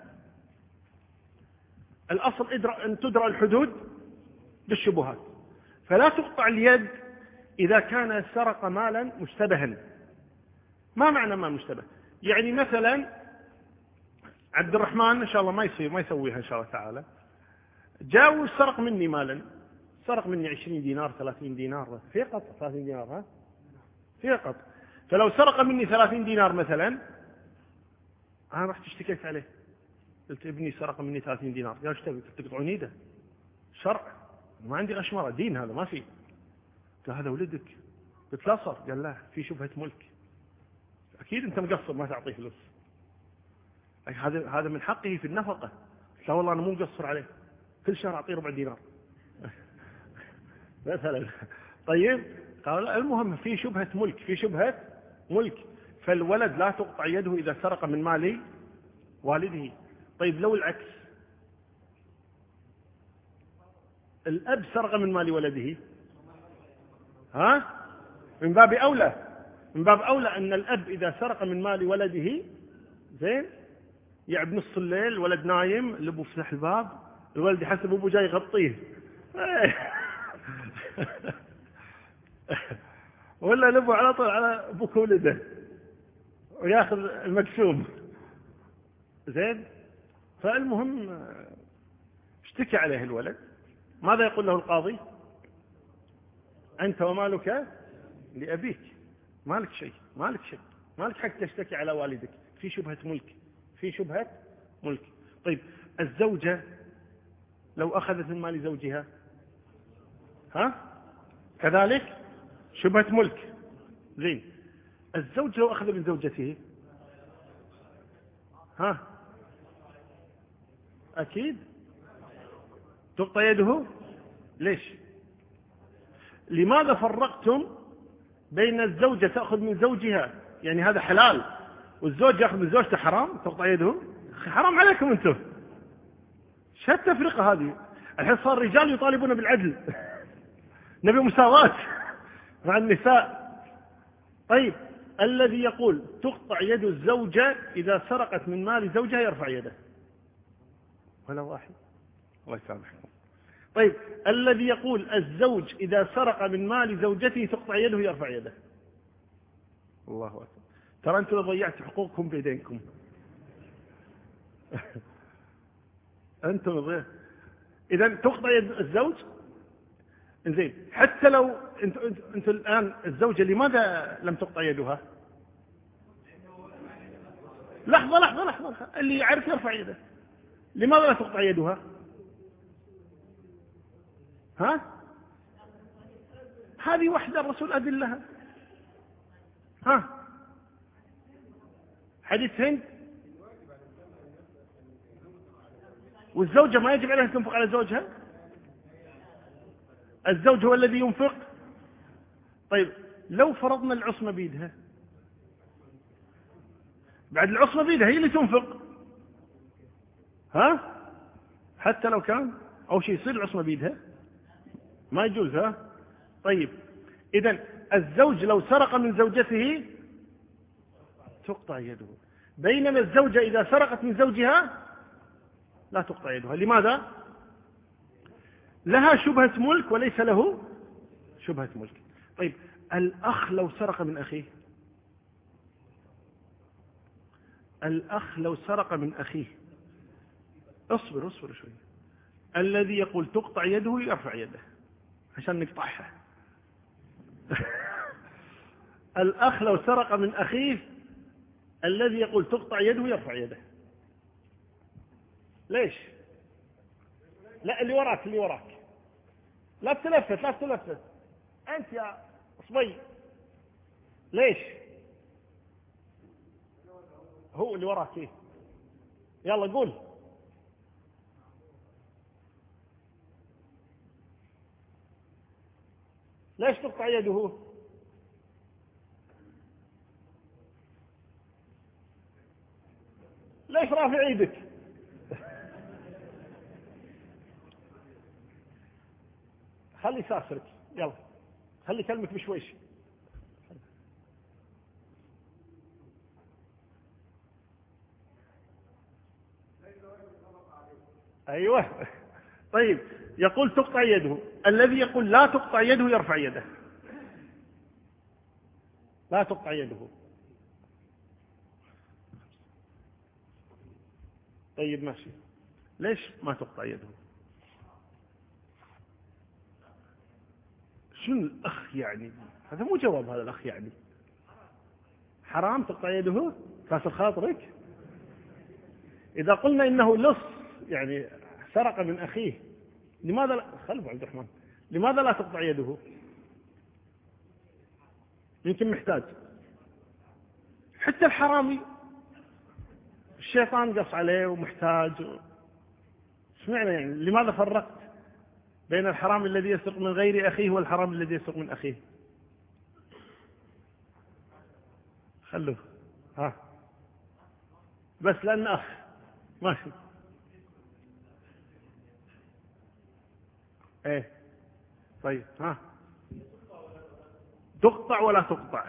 الأصل أن تدرى الحدود بالشبهات، فلا تقطع اليد إذا كان سرق مالا مشتبها. ما معنى ما مشتبه؟ يعني مثلا عبد الرحمن إن شاء الله ما يسويها إن شاء الله تعالى، جاء وسرق مني مالا، سرق مني 20 دينار 30 دينار في قطع، 30 دينار ها في قطع. فلو سرق مني 30 دينار مثلا، أنا رحت اشتكيت عليه، قلت ابني سرق مني 30 دينار، قال ايش تبي؟ تقطعون يده؟ شرع، ما عندي غشمرة، دين هذا ما في. قال هذا ولدك، قلت لا صار، قال لا في شبهة ملك، أكيد أنت مقصر ما تعطيه فلوس، هذا من حقه في النفقة. لا والله أنا مو مقصر عليه، كل شهر أعطيه 4 دينار مثلا. طيب قال المهم في شبهة ملك، في شبهة ملك، فالولد لا تقطع يده إذا سرق من مال والده. طيب لو العكس، الأب سرق من مال ولده، ها من باب أولى، من باب أولى أن الأب إذا سرق من مال ولده زين، يعب نص الليل الولد نايم، الأب يفتح الباب، الولد يحسب أبوه جاي يغطيه ولا الأب على طول على أبوك ولده وياخذ المقسوم زين. فالمهم اشتكى عليه الولد، ماذا يقول له القاضي؟ أنت ومالك لأبيك، مالك شيء، مالك شيء، مالك حق تشتكي على والدك، في شبهة ملك، في شبهة ملك. طيب الزوجة لو أخذت من مال زوجها، ها كذلك شبهة ملك. زين الزوج لو أخذ من زوجته، ها أكيد تقطع يده. ليش؟ لماذا فرقتم بين الزوجة تأخذ من زوجها، يعني هذا حلال، والزوج يأخذ من زوجته حرام تقطع يده؟ حرام عليكم أنتم، شو التفرقة هذه؟ الحين صار الرجال يطالبون بالعدل نبي مساواة مع النساء. طيب الذي يقول تقطع يد الزوجة إذا سرقت من مال زوجها يرفع يده، ولا واحد؟ الله يسامحكم. طيب الذي يقول الزوج إذا سرق من مال زوجته تقطع يده يرفع يده، الله أكبر. ترى أنتم ضيعت حقوقكم بيدينكم أنتم ضيعت. إذا تقطع يد الزوج. إنزين حتى لو أنتم الآن الزوجة لماذا لم تقطع يدها؟ لحظة اللي يعرف يرفع يده، لماذا لا تقطع يدها؟ ها هذه وحدة الرسول أذن لها. ها حديث هند، والزوجة ما يجب عليها أن تنفق على زوجها، الزوج هو الذي ينفق. طيب لو فرضنا العصمة بيدها، بعد العصمة بيدها هي اللي تنفق، ها، حتى لو كان أو شيء يصير العصمة بيدها ما يجوز، ها. طيب إذن الزوج لو سرق من زوجته تقطع يده، بينما الزوجة إذا سرقت من زوجها لا تقطع يدها. لماذا؟ لها شبهة ملك وليس له شبهة ملك. طيب الأخ لو سرق من أخيه، الأخ لو سرق من أخيه، اصبر شوي، الذي يقول تقطع يده يرفع يده عشان نقطعها. الأخ لو سرق من أخيه الذي يقول تقطع يده يرفع يده. ليش؟ لا، اللي وراك لا تلفت أنت يا صبي. ليش؟ هو اللي وراك إيه؟ يلا قول. ليش تقطع يده؟ ليش رافع ايدك؟ خلي سافرك، يلا خلي كلمك بشويش. ايوه. طيب يقول تقطع يده، الذي يقول لا تقطع يده يرفع يده. لا تقطع يده. طيب ماشي، ليش ما تقطع يده؟ شنو الأخ يعني؟ هذا مو جواب، هذا الأخ يعني حرام تقطع يده؟ كاسر خاطرك؟ إذا قلنا إنه لص يعني سرق من أخيه، لماذا لا؟ خلف عبد الرحمن، لماذا لا تقطع يده؟ يمكن محتاج. حتى الحرامي الشيطان قص عليه ومحتاج. ايش معنى يعني؟ لماذا فرقت بين الحرام الذي يسرق من غير أخيه والحرام الذي يسرق من أخيه؟ خلوه، ها، بس لأن أخ ماشي. ايه طيب، ها، تقطع ولا تقطع؟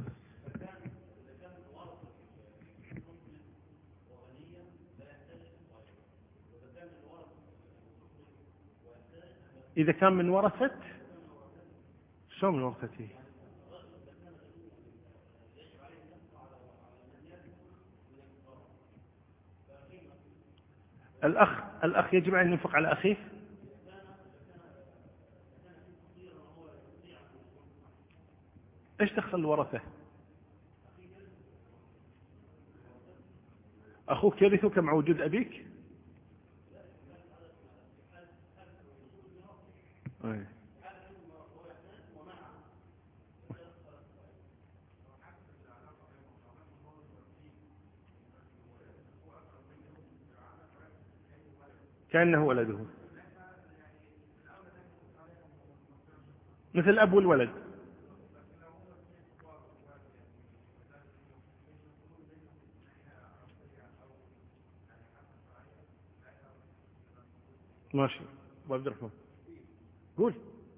إذا كان من ورثة، شو من ورثته؟ الأخ يجب أن ينفق على أخيه. إيش دخل الورثة؟ أخوك يرثك مع وجود أبيك؟ أيه. كأنه ولده، مثل الأب والولد. ماشي أبو عبد الرحمن، قول.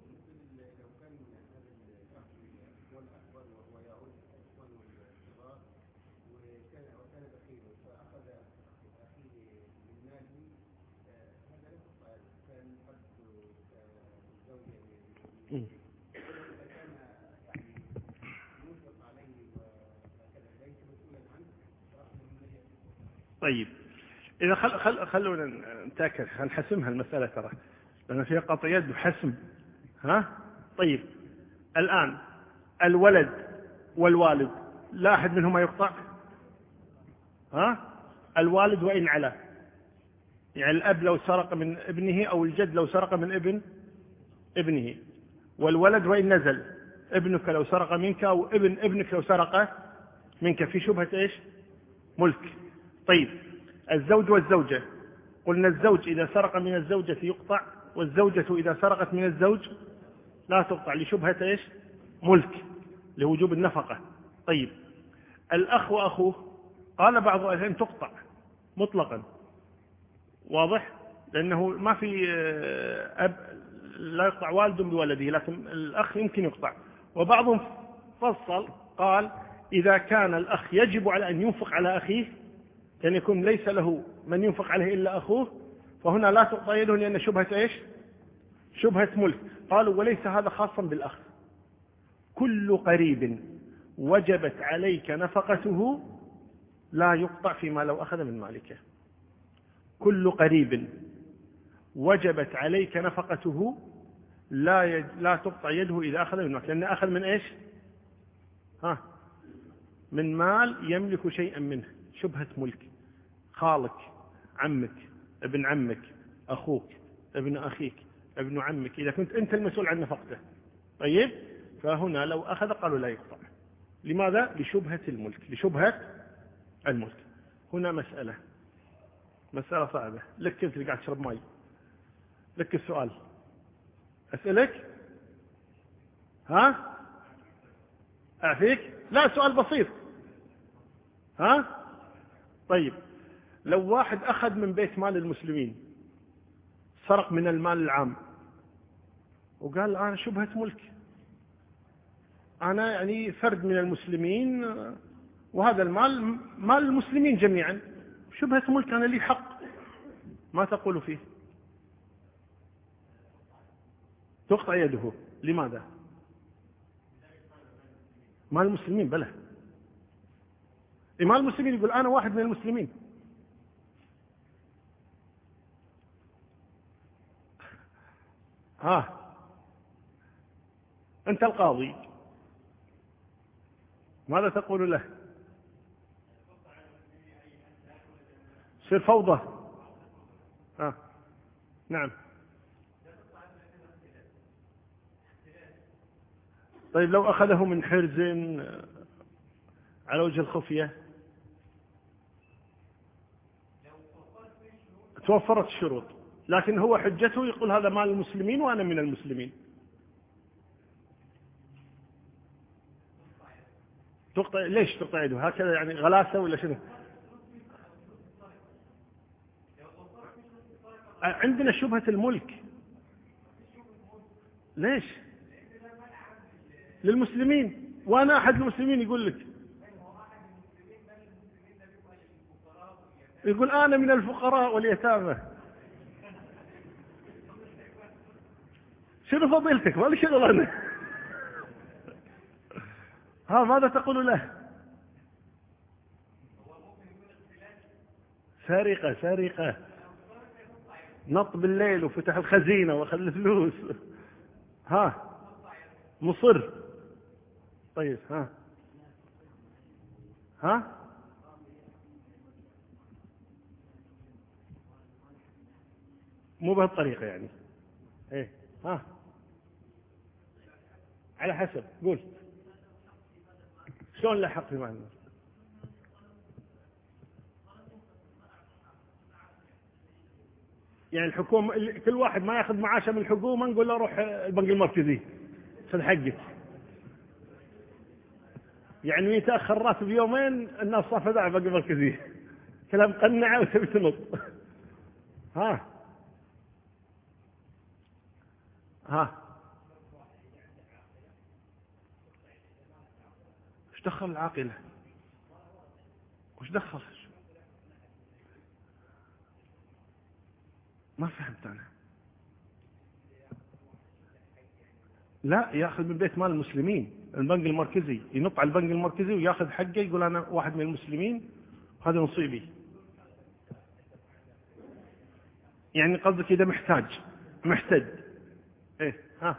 طيب إذا خلونا نتأكد، نحسمها المسألة ترى، لأن فيها قطع يد وحسم، ها. طيب الآن الولد والوالد لا أحد منهما يقطع، ها. الوالد وإن علا، يعني الأب لو سرق من ابنه أو الجد لو سرق من ابنه، والولد وإن نزل، ابنك لو سرق منك أو ابنك لو سرق منك، في شبهة إيش؟ ملك. طيب الزوج والزوجة، قلنا الزوج إذا سرق من الزوجة يقطع، والزوجة إذا سرقت من الزوج لا تقطع لشبهة إيش؟ ملك. لوجوب النفقة. طيب الأخ وأخوه قال بعض أهل العلم تقطع مطلقا، واضح، لأنه ما في أب لا يقطع والد بولده، لكن الأخ يمكن يقطع. وبعضهم فصل قال إذا كان الأخ يجب على أن ينفق على أخيه، كان يكون ليس له من ينفق عليه إلا أخوه، فهنا لا تقطع يده لأن شبهة إيش؟ شبهة ملك. قالوا وليس هذا خاصا بالأخ، كل قريب وجبت عليك نفقته لا يقطع فيما لو أخذ من مالكه. كل قريب وجبت عليك نفقته لا تقطع يده إذا أخذ من مالك، لأنه أخذ من إيش؟ من مال يملك شيئا منه، شبهة ملك. خالك، عمك، ابن عمك، أخوك، ابن أخيك، ابن عمك، إذا كنت أنت المسؤول عن نفقته. طيب فهنا لو أخذ قالوا لا يقطع. لماذا؟ لشبهة الملك، لشبهة الملك. هنا مسألة صعبة لك، أنت اللي قاعد تشرب ماء، لك السؤال أسألك. أعفيك؟ لا، سؤال بسيط. طيب لو واحد أخذ من بيت مال المسلمين، سرق من المال العام، وقال أنا شبهة ملك، أنا يعني فرد من المسلمين وهذا المال مال المسلمين جميعا، شبهة ملك، أنا لي حق، ما تقول فيه؟ تقطع يده. لماذا؟ مال المسلمين بلى، مال المسلمين، يقول أنا واحد من المسلمين. أنت القاضي ماذا تقول له؟ يصير فوضى. نعم. طيب لو أخذه من حرز على وجه الخفية، توفرت الشروط، لكن هو حجته يقول هذا مال المسلمين وأنا من المسلمين. تقطع؟ ليش تقطع يده هكذا؟ يعني غلاسة ولا شنو؟ عندنا شبهة الملك. ليش؟ للمسلمين، وأنا أحد المسلمين يقول لك، يقول أنا من الفقراء واليتامى. شنو فضيلتك؟ ما لي شغل أنا. ماذا تقول له؟ سرقة نط بالليل وفتح الخزينة وأخذ الفلوس. مصر. طيب مو بهالطريقة يعني. ايه على حسب. قول شلون لحق في معنى؟ يعني الحكومة كل واحد ما ياخذ معاشه من الحكومة نقول له روح البنك المركزي خذ حقك، يعني يتأخر راتب يومين الناس صافدة على البنك المركزي، كلام قنعة وتبي تنط. ايش دخل العاقلة؟ وش دخل؟ ما فهمت أنا. لا، ياخذ من بيت مال المسلمين، البنك المركزي، ينط على البنك المركزي وياخذ حقه، يقول أنا واحد من المسلمين هذا نصيبي. يعني قصدك إذا محتاج إيه؟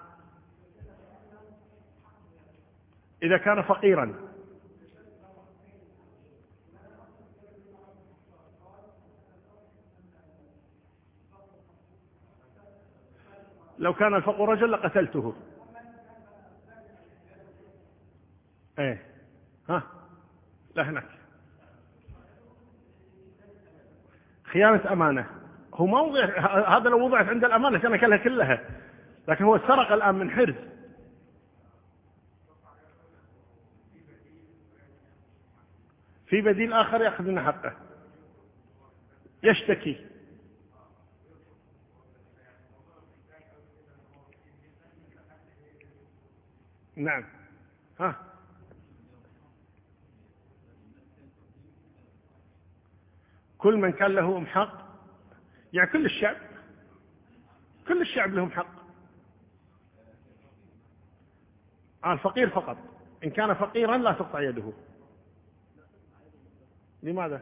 إذا كان فقيرا، لو كان الفقر رجل لقتلته. ايه لا، هناك خيانة أمانة. هو ما وضع هذا، لو وضعت عند الأمانة كان أكلها كلها، لكن هو سرق الآن من حرز. في بديل آخر يأخذ منه حقه، يشتكي. نعم. ها، كل من كان له حق، يعني كل الشعب لهم حق. الفقير فقط، إن كان فقيرا لا تقطع يده. لماذا؟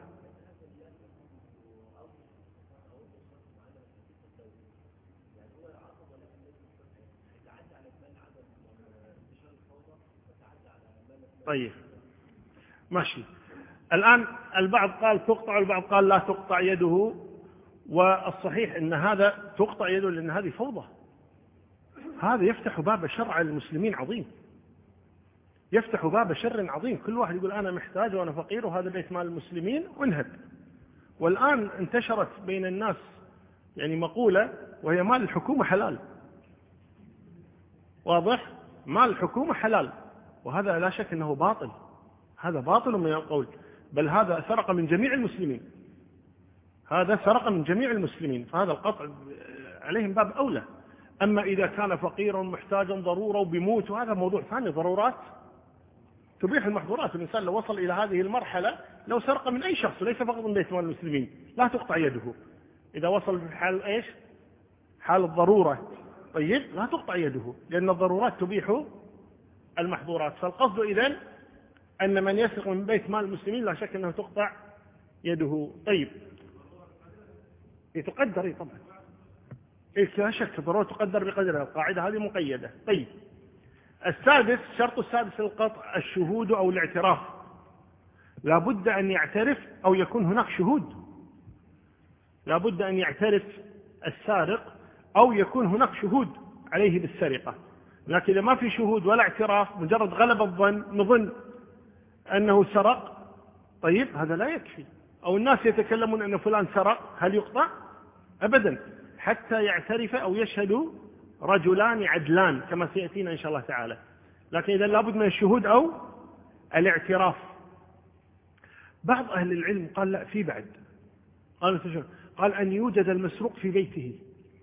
طيب ماشي. الآن البعض قال تقطع، البعض قال لا تقطع يده، والصحيح أن هذا تقطع يده لأن هذه فوضى. هذا يفتح باب شر على المسلمين عظيم، يفتح باب شر عظيم. كل واحد يقول أنا محتاج وأنا فقير وهذا بيت مال المسلمين وانهب. والآن انتشرت بين الناس يعني مقولة، وهي مال الحكومة حلال. واضح؟ مال الحكومة حلال، وهذا لا شك أنه باطل. هذا باطل من القول، بل هذا سرق من جميع المسلمين، هذا سرق من جميع المسلمين، فهذا القطع عليهم باب أولى. أما إذا كان فقيرا محتاجا ضرورة وبيموت، وهذا موضوع ثاني، ضرورات تبيح المحظورات. الإنسان لو وصل إلى هذه المرحلة، لو سرق من أي شخص ليس فقط من بيت مال المسلمين لا تقطع يده. إذا وصل في حال إيش؟ حال الضرورة، طيب لا تقطع يده، لأن الضرورات تبيح المحظورات. فالقصد إذن أن من يسرق من بيت مال المسلمين لا شك أنه تقطع يده. طيب تقدر طبعا، لا شك الضرورة تقدر بقدرها، القاعدة هذه مقيدة. طيب السادس، الشرط السادس للقطع الشهود أو الاعتراف. لا بد أن يعترف أو يكون هناك شهود، لا بد أن يعترف السارق أو يكون هناك شهود عليه بالسرقة. لكن إذا ما في شهود ولا اعتراف، مجرد غلب الظن، نظن أنه سرق، طيب هذا لا يكفي. أو الناس يتكلمون أن فلان سرق، هل يقطع؟ أبدا، حتى يعترف أو يشهد رجلان عدلان كما سيأتينا إن شاء الله تعالى. لكن إذا لابد من الشهود أو الاعتراف. بعض أهل العلم قال لا، في بعد، قال أن يوجد المسروق في بيته.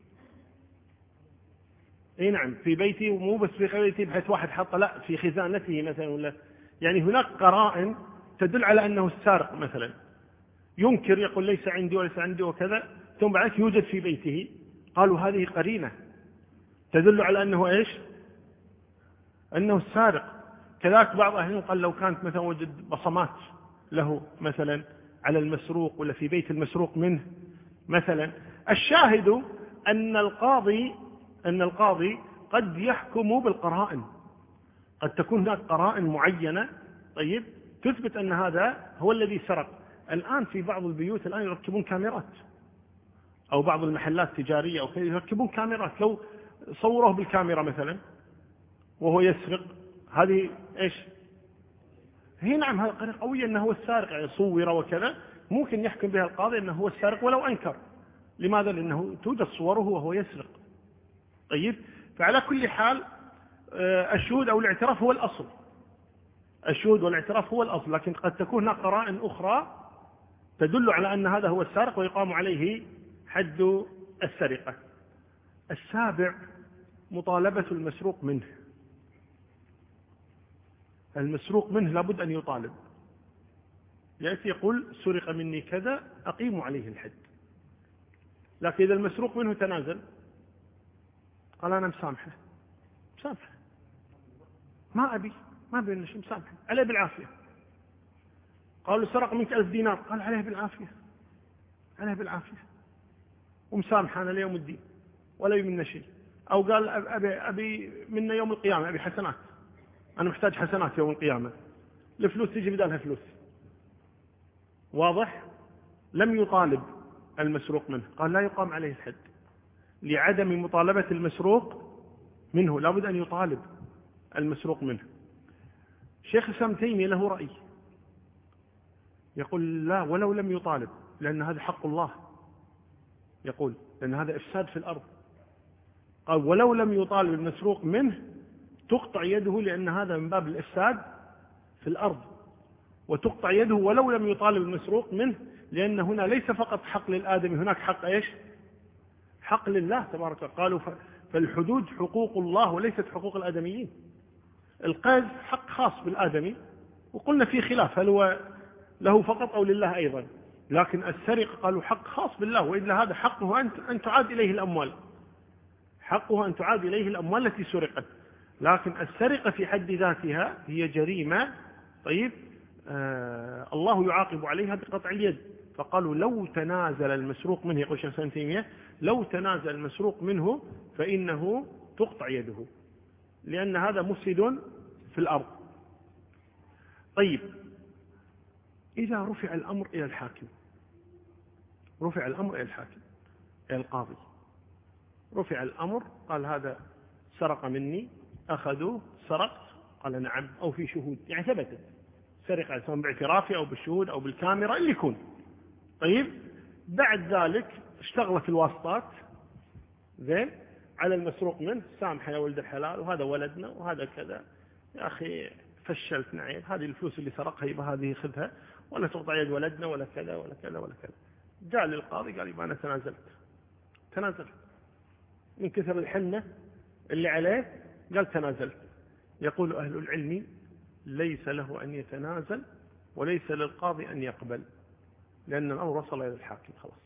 اي نعم، في بيته، ومو بس في بيته بحيث واحد حط، لا، في خزانته مثلا، ولا يعني هناك قرائن تدل على أنه السارق مثلا، ينكر يقول ليس عندي وليس عندي وكذا، ثم بعد يوجد في بيته. قالوا هذه قرينة تدل على أنه إيش؟ أنه السارق. كذلك بعض أهل قال لو كانت مثلا وجد بصمات له مثلا على المسروق ولا في بيت المسروق منه مثلا. الشاهد أن القاضي قد يحكم بالقرائن، قد تكون هناك قرائن معينة طيب تثبت أن هذا هو الذي سرق. الآن في بعض البيوت الآن يركبون كاميرات، أو بعض المحلات التجارية أو كذا يركبون كاميرات، لو صوره بالكاميرا مثلا وهو يسرق، هذه إيش؟ هي نعم، هذا قرينة قوية أنه هو السارق، يعني صور وكذا، ممكن يحكم بها القاضي أنه هو السارق ولو أنكر. لماذا؟ لأنه توجد صوره وهو يسرق. طيب، فعلى كل حال الشهود أو الاعتراف هو الأصل، الشهود والاعتراف هو الأصل، لكن قد تكون هناك قرائن أخرى تدل على أن هذا هو السارق ويقام عليه حد السرقة. السابع، مطالبة المسروق منه. المسروق منه لابد أن يطالب، يأتي يقول سرق مني كذا، أقيم عليه الحد. لكن إذا المسروق منه تنازل، قال أنا مسامحه، ما أبي شيء، مسامحه عليه بالعافية. قالوا سرق منك 1000 دينار، قال عليه بالعافية ومسامحه أنا ليوم الدين ولا يمنا شيء. أو قال أبي منا يوم القيامة، أبي حسنات، أنا محتاج حسنات يوم القيامة، الفلوس تجي بدالها فلوس. واضح؟ لم يطالب المسروق منه، قال لا يقام عليه الحد لعدم مطالبة المسروق منه، لابد أن يطالب المسروق منه. شيخ الإسلام تيمية له رأي، يقول لا، ولو لم يطالب، لأن هذا حق الله، يقول لأن هذا إفساد في الأرض. قال ولو لم يطالب المسروق منه تقطع يده، لأن هذا من باب الإفساد في الأرض. وتقطع يده ولو لم يطالب المسروق منه، لأن هنا ليس فقط حق للآدمي، هناك حق إيش؟ حق لله تبارك وتعالى. قالوا فالحدود حقوق الله وليست حقوق الآدميين. القذف حق خاص بالآدمي، وقلنا في خلاف هل هو له فقط أو لله أيضا، لكن السرقة قالوا حق خاص بالله، وإلا هذا حقه أن تعاد إليه الأموال، حقه أن تعاد إليه الأموال التي سرقت. لكن السرقة في حد ذاتها هي جريمة، طيب الله يعاقب عليها بقطع اليد. فقالوا لو تنازل المسروق منه، يقول شيخ ابن تيمية، لو تنازل المسروق منه فإنه تقطع يده، لأن هذا مفسد في الأرض. طيب إذا رفع الأمر إلى الحاكم، رفع الأمر إلى الحاكم، إلى القاضي، رفع الأمر قال هذا سرق مني، أخذوه، سرقت، قال نعم، أو في شهود، يعني ثبتت سرقة سواء باعترافي أو بالشهود أو بالكاميرا اللي يكون. طيب بعد ذلك اشتغلت الواسطات زين على المسروق منه، سامح يا ولد الحلال، وهذا ولدنا وهذا كذا، يا أخي فشلت نعيب، هذه الفلوس اللي سرقها يبقى هذه خذها، ولا تقطع يد ولدنا ولا كذا ولا كذا ولا كذا. جاء للقاضي قال يبقى أنا تنازلت من كثر الحنة اللي عليه، قال تنازلت. يقول أهل العلم ليس له أن يتنازل وليس للقاضي أن يقبل، لأن الأمر وصل إلى الحاكم خلاص.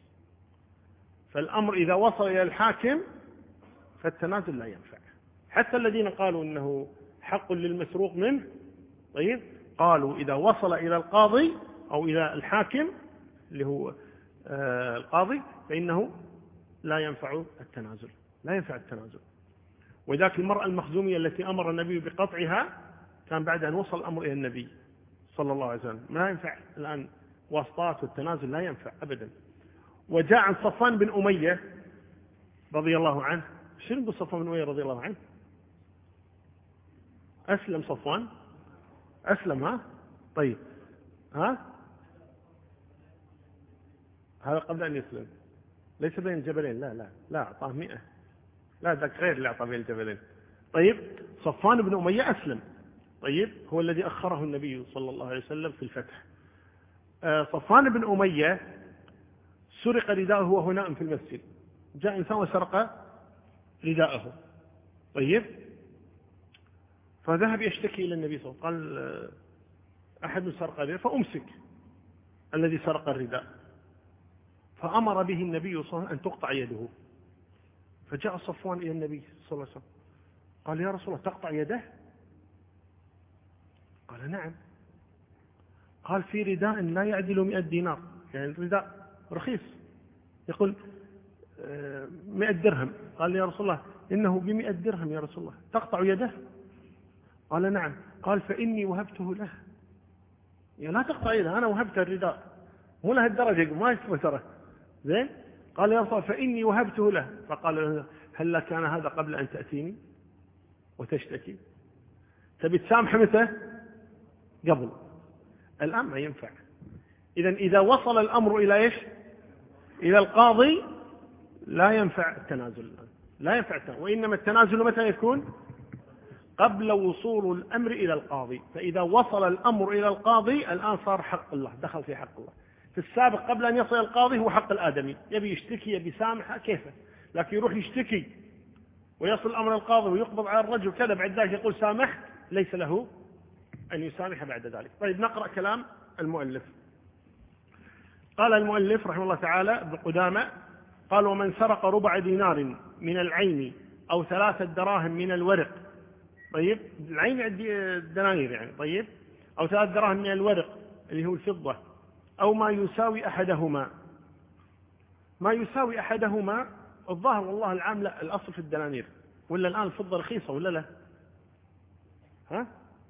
فالأمر إذا وصل إلى الحاكم فالتنازل لا ينفع. حتى الذين قالوا إنه حق للمسروق منه، طيب قالوا إذا وصل إلى القاضي أو إلى الحاكم اللي هو القاضي فإنه لا ينفع التنازل، لا ينفع التنازل. وذاك المرأة المخزومية التي أمر النبي بقطعها كان بعد أن وصل الأمر إلى النبي صلى الله عليه وسلم. ما ينفع الآن واسطات والتنازل، لا ينفع أبدا. وجاء عن صفوان بن أمية رضي الله عنه. شنو صفوان بن أمية رضي الله عنه؟ أسلم صفوان، أسلم ها؟ طيب ها؟ هذا قبل أن يسلم، ليس بين الجبلين، لا أعطاه 100، لا ذاك غير اللي أعطاه بين الجبلين. طيب صفوان بن أمية أسلم، طيب هو الذي أخره النبي صلى الله عليه وسلم في الفتح. صفوان بن أمية سرق رداءه وهو نائم في المسجد، جاء إنسان وسرق رداءه، طيب فذهب يشتكي إلى النبي صلى الله عليه وسلم، قال أحد سرق رداء، فأمسك الذي سرق الرداء، فأمر به النبي صلى الله عليه وسلم أن تقطع يده. فجاء صفوان إلى النبي صلى الله عليه وسلم قال يا رسول الله تقطع يده؟ قال نعم. قال في رداء لا يعدل 100 دينار، يعني الرداء رخيص، يقول 100 درهم. قال يا رسول الله إنه ب100 درهم يا رسول الله، تقطع يده؟ قال نعم. قال فإني وهبته له. يعني لا تقطع يده، أنا وهبت الرداء، مو له الدرجة ما يسمى ترى زين. قال يا رسول الله فإني وهبته له. فقال هل كان هذا قبل أن تأتيني وتشتكي؟ تبي تسامح متى؟ قبل، الآن ما ينفع. إذا وصل الأمر إلى إيش؟ إلى القاضي لا ينفع التنازل الآن، لا ينفع التنازل. وإنما التنازل متى يكون؟ قبل وصول الأمر إلى القاضي. فإذا وصل الأمر إلى القاضي الآن صار حق الله، دخل في حق الله. في السابق قبل أن يصل القاضي هو حق الآدمي، يبي يشتكي يبي يسامح كيفه، لكن يروح يشتكي ويصل الأمر القاضي ويقبض على الرجل كذا، بعد ذلك يقول سامحت، ليس له أن يسامح بعد ذلك. طيب نقرأ كلام المؤلف. قال المؤلف رحمه الله تعالى ابن قدامة قال ومن سرق ربع دينار من العين أو 3 دراهم من الورق، طيب العين الدنانير يعني، طيب أو 3 دراهم من الورق اللي هو الفضة، أو ما يساوي أحدهما. ما يساوي أحدهما الظاهر والله العام لا، الأصل في الدنانير، ولا الآن الفضة رخيصة ولا لا؟ ها؟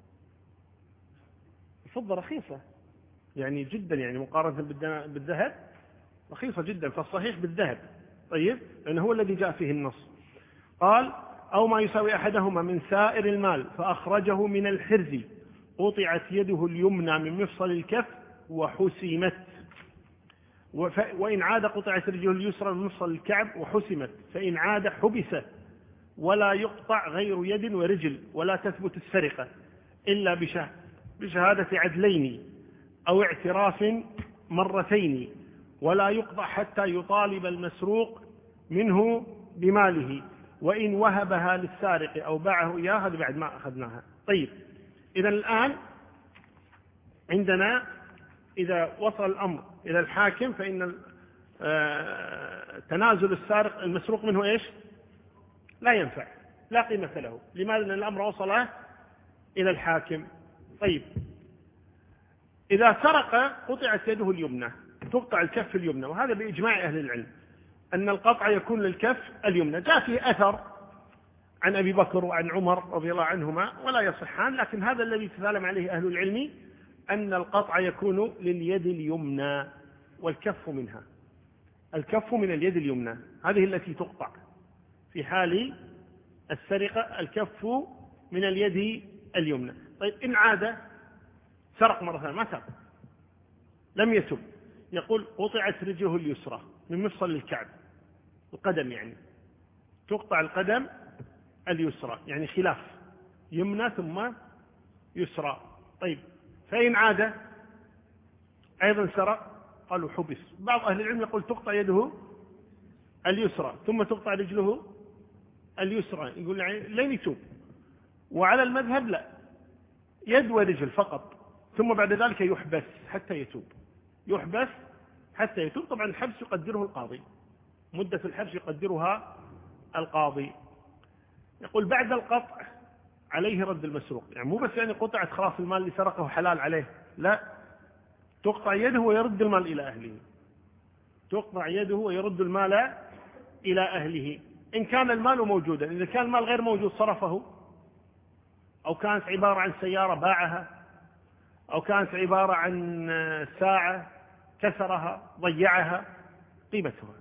الفضة رخيصة يعني جدا، يعني مقارنة بالذهب رخيصة جدا، فالصحيح بالذهب. طيب لأنه هو الذي جاء فيه النص. قال أو ما يساوي أحدهما من سائر المال فأخرجه من الحرز قطعت يده اليمنى من مفصل الكف وحسمت، وإن عاد قطعت رجله اليسرى من مفصل الكعب وحسمت، فإن عاد حبس، ولا يقطع غير يد ورجل، ولا تثبت السرقة إلا بشهادة عدلين أو اعتراف مرتين، ولا يقطع حتى يطالب المسروق منه بماله، وإن وهبها للسارق أو باعه إياه. هذا بعد ما أخذناها. طيب، إذا الآن عندنا إذا وصل الأمر إلى الحاكم فإن تنازل السارق المسروق منه إيش؟ لا ينفع، لا قيمة له. لماذا؟ لأن الأمر وصل إلى الحاكم. طيب، إذا سرق قطعت يده اليمنى، تقطع الكف اليمنى، وهذا بإجماع أهل العلم أن القطع يكون للكف اليمنى. جاء فيه أثر عن أبي بكر وعن عمر رضي الله عنهما ولا يصحان، لكن هذا الذي تسالم عليه أهل العلم أن القطع يكون لليد اليمنى والكف منها. الكف من اليد اليمنى، هذه التي تقطع في حال السرقة، الكف من اليد اليمنى. طيب، إن عاد سرق مرة ثانية، ما سرق، لم يتب، يقول قطعت رجله اليسرى من مفصل الكعب، القدم يعني، تقطع القدم اليسرى، يعني خلاف يمنى ثم يسرى. طيب، فإن عاد أيضا سرق، قالوا حبس. بعض أهل العلم يقول تقطع يده اليسرى ثم تقطع رجله اليسرى، يقول لن يتوب. وعلى المذهب لا، يد ورجل فقط، ثم بعد ذلك يحبس حتى يتوب. يحبس حتى يتوب. طبعا الحبس يقدره القاضي، مدة الحبس يقدرها القاضي. يقول بعد القطع عليه رد المسروق، يعني مو بس يعني قطعت خلاص المال اللي سرقه حلال عليه، لا، تقطع يده ويرد المال إلى أهله. تقطع يده ويرد المال إلى أهله إن كان المال موجودا. إذا كان المال غير موجود صرفه، أو كانت عبارة عن سيارة باعها، أو كانت عبارة عن ساعة كسرها ضيعها، قيمتها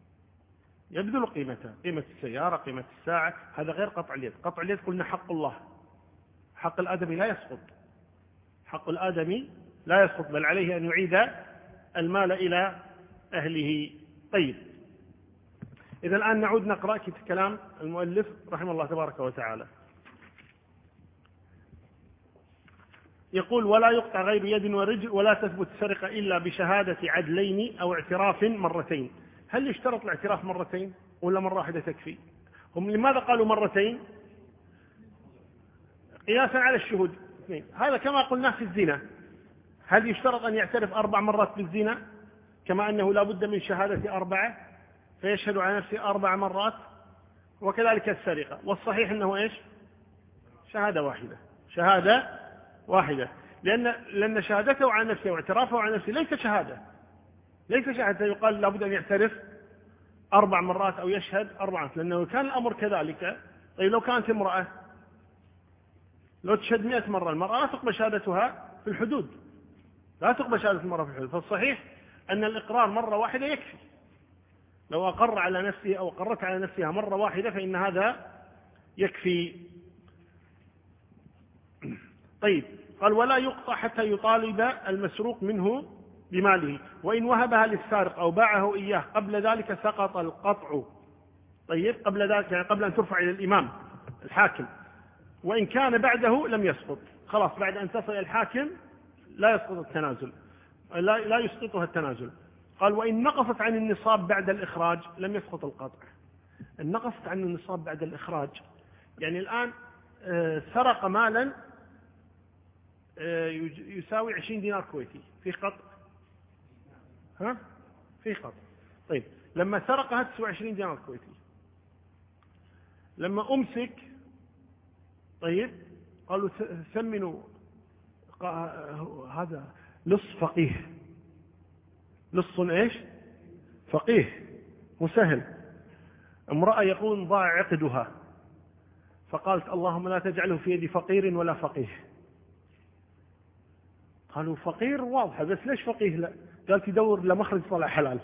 يبذل قيمتها، قيمة السيارة، قيمة الساعة. هذا غير قطع اليد. قطع اليد قلنا حق الله، حق الآدمي لا يسقط، حق الآدمي لا يسقط، بل عليه أن يعيد المال إلى أهله. طيب، إذا الآن نعود نقرأ كلام المؤلف رحمه الله تبارك وتعالى. يقول ولا يقطع غير يد ورجل، ولا تثبت السرقة إلا بشهادة عدلين أو اعتراف مرتين. هل يشترط الاعتراف مرتين ولا مرة واحدة تكفي؟ هم لماذا قالوا مرتين؟ قياسا على الشهود اثنين. هذا كما قلنا في الزنا، هل يشترط أن يعترف 4 مرات بالزنا كما أنه لا بد من شهادة 4 فيشهد على نفسه 4 مرات؟ وكذلك السرقة. والصحيح أنه إيش؟ شهادة واحدة، شهادة واحدة، لأن شهادته على نفسه واعترافه على نفسه ليس شهادة، ليس شهادة يقال لابد أن يعترف 4 مرات أو يشهد 4، لأنه كان الأمر كذلك. طيب، لو كانت امرأة لو تشهد 100 مرة، المرأة لا تقبل شهادتها في الحدود، لا تقبل شهادة المرأة في الحدود. فالصحيح أن الإقرار مرة واحدة يكفي. لو أقر على نفسه أو أقرت على نفسها مرة واحدة فإن هذا يكفي. طيب، قال ولا يقطع حتى يطالب المسروق منه بماله، وإن وهبها للسارق أو باعه إياه قبل ذلك سقط القطع. طيب، قبل ذلك يعني قبل أن ترفع إلى الإمام الحاكم. وإن كان بعده لم يسقط، خلاص بعد أن تصل إلى الحاكم لا يسقط التنازل، لا يسقطها التنازل. قال وإن نقصت عن النصاب بعد الإخراج لم يسقط القطع. إن نقصت عن النصاب بعد الإخراج يعني الآن سرق مالا يساوي 20 دينار كويتي، في قطع؟ ها؟ في قطع. طيب، لما سرقها تسوى 20 دينار كويتي، لما أمسك، طيب، قالوا ثمنوا، هذا لص فقيه، لص ايش؟ فقيه، مسهل. امرأة يقول ضاع عقدها، فقالت اللهم لا تجعله في يد فقير ولا فقيه. قالوا فقير واضحة، بس ليش فقيه لا؟ قال تدور لمخرج طلع حلال.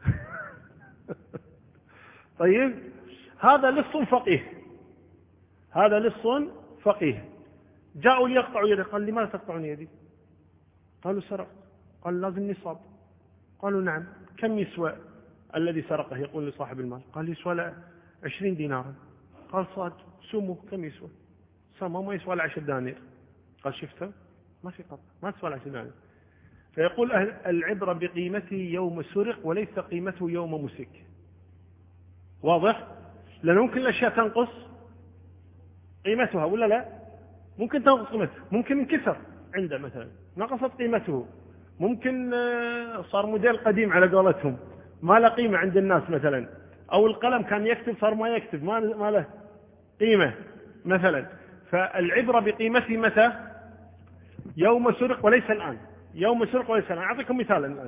طيب، هذا لص فقيه، هذا لص فقيه. جاءوا ليقطعوا يده، قال لماذا تقطعون يدي؟ قالوا سرق. قال لازم نصاب. قالوا نعم. كم يسوى الذي سرقه؟ يقول لصاحب المال. قال يسوى 20 دينارا. قال صاد سموا كم يسوى؟ سموا ما يسوى 10 دنانير. قال شفتوا ما في قطع، ما تسوى 10 دنانير. فيقول العبرة بقيمته يوم سرق وليس قيمته يوم مسك. واضح؟ لأن ممكن الأشياء تنقص قيمتها ولا لا؟ ممكن تنقص قيمتها، ممكن انكسر عنده مثلا نقصت قيمته، ممكن صار موديل قديم على قولتهم ما له قيمة عند الناس مثلا، أو القلم كان يكتب صار ما يكتب ما له قيمة مثلا. فالعبرة بقيمته متى؟ يوم سرق وليس الآن. يوم سرق وليس الآن. أعطيكم مثالا الآن.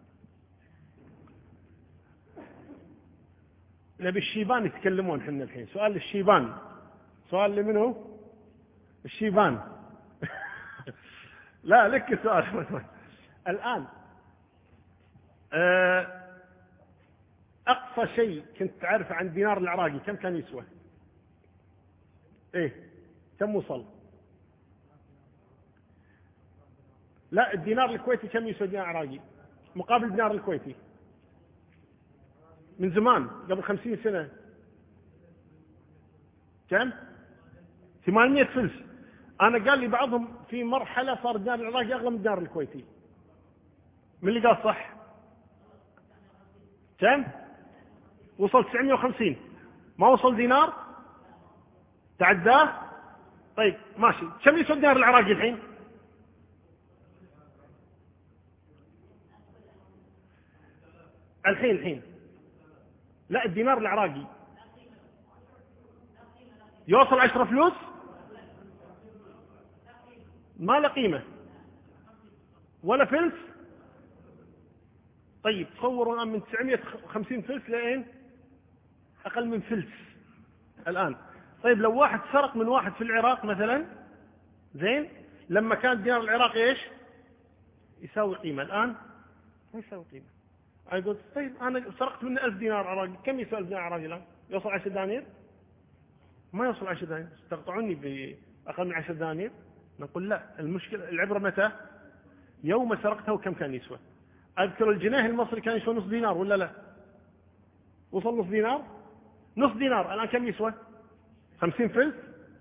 نبي الشيبان يتكلمون حنا الحين. سؤال للشيبان. سؤال لمنه؟ الشيبان. لا لك سؤال. الآن أقصى شيء كنت تعرف عن دينار العراقي كم كان يسوى؟ إيه كم وصل؟ لا الدينار الكويتي كم يسوى دينار عراقي مقابل الدينار الكويتي؟ من زمان قبل 50 سنة كم؟ 800 فلس. أنا قال لي بعضهم في مرحلة صار الدينار العراقي أغلى من الدينار الكويتي. من اللي قال صح؟ كم؟ وصل 950. ما وصل دينار؟ تعداه؟ طيب ماشي. كم يسوى الدينار العراقي الحين؟ الحين لا الدينار العراقي يوصل 10 فلوس؟ ما له قيمة ولا فلس. طيب تصوروا الآن من 950 فلس لين أقل من فلس الآن. طيب لو واحد سرق من واحد في العراق مثلا زين، لما كان الدينار العراقي ايش يساوي قيمة؟ الآن ما يساوي قيمة. أقول طيب أنا سرقت منه 1000 دينار عراقي، كم يساوي 1000 دينار عراقي الآن؟ يوصل 10 دنانير؟ ما يوصل 10 دنانير. تقطعوني بأقل من 10 دنانير؟ نقول لا، المشكلة العبرة متى؟ يوم سرقته كم كان يسوى. أذكر الجنيه المصري كان يسوى نص دينار ولا لا؟ وصل نص دينار؟ نص دينار الآن كم يسوى؟ 50 فلس.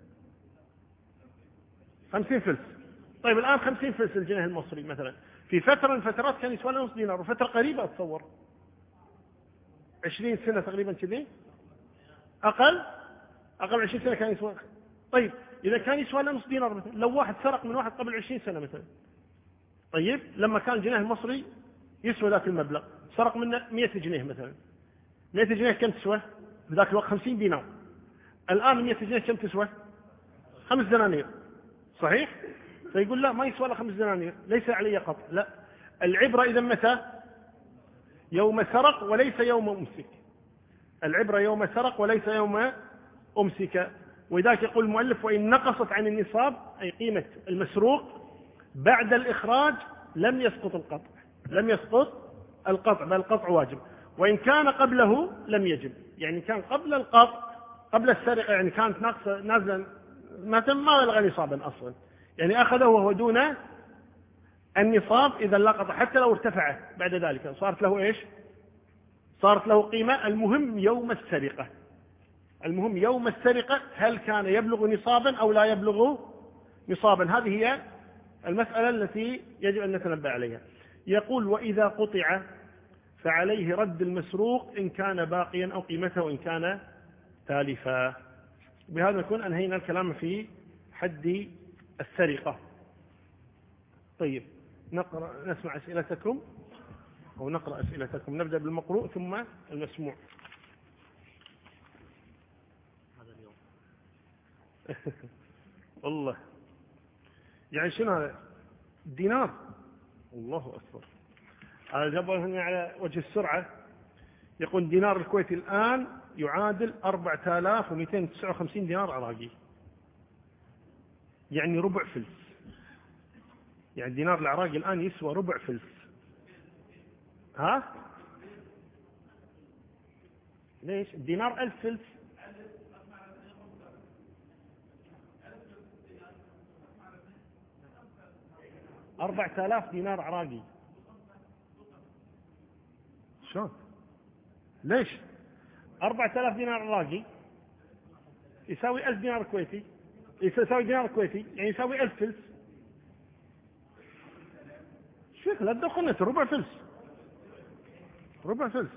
50 فلس. طيب الآن 50 فلس الجنيه المصري مثلا في فترة من الفترات كان يسوى نص دينار، وفترة قريبة أتصور 20 سنة تقريبا كذي، أقل 20 سنة كان يسوى. طيب إذا كان يسوى نص دينار مثلا، لو واحد سرق من واحد قبل 20 سنة مثلا، طيب لما كان الجنيه المصري يسوى ذاك المبلغ، سرق منه 100 جنيه مثلا، 100 جنيه كم تسوى؟ بذاك الوقت 50 دينار. الآن 100 جنيه كم تسوى؟ 5 دنانير صحيح؟ فيقول لا ما يسوى له 5 دنانير، ليس علي قطع. لا، العبرة إذا متى؟ يوم سرق وليس يوم أمسك. العبرة يوم سرق وليس يوم أمسك. ولذلك يقول المؤلف وإن نقصت عن النصاب أي قيمة المسروق بعد الإخراج لم يسقط القطع. لم يسقط القطع بل القطع واجب. وإن كان قبله لم يجب. يعني كان قبل القطع قبل السرقة يعني كانت ناقصة نازلا ما بلغ نصابا أصلا، يعني أخذه وهو دون النصاب إذا لا قطع حتى لو ارتفع بعد ذلك صارت له إيش؟ صارت له قيمة. المهم يوم السرقة. المهم يوم السرقة هل كان يبلغ نصابا أو لا يبلغ نصابا. هذه هي المسألة التي يجب أن نتنبه عليها. يقول وإذا قطع فعليه رد المسروق إن كان باقيا أو قيمته إن كان تالفا. بهذا نكون أنهينا الكلام في حد السرقة. طيب نسمع أسئلتكم أو نقرأ أسئلتكم. نبدأ بالمقروء ثم المسموع. هذا اليوم والله يعني شنو هذا؟ دينار. الله أكبر. هذا جابوه على وجه السرعة. يقول دينار الكويتي الآن يعادل 4259 دينار عراقي، يعني ربع فلس. يعني الدينار العراقي الآن يسوى ربع فلس. ها؟ ليش؟ الدينار 1000 فلس. $4000 دينار عراقي. شلون؟ ليش؟ 4000 دينار عراقي يساوي 1000 دينار كويتي، يساوي دينار كويتي يعني يساوي 1000 فلس. شيخ لا تدخلنا ربع فلس، ربع فلس.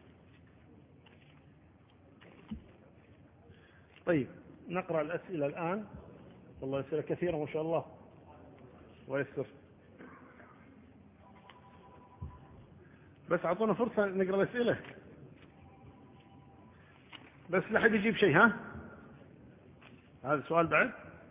طيب نقرأ الأسئلة الآن. والله أسئلة كثيرة ما شاء الله ويسر. بس أعطونا فرصة نقرأ الأسئلة، بس لا حد يجيب شيء. ها هذا سؤال بعد.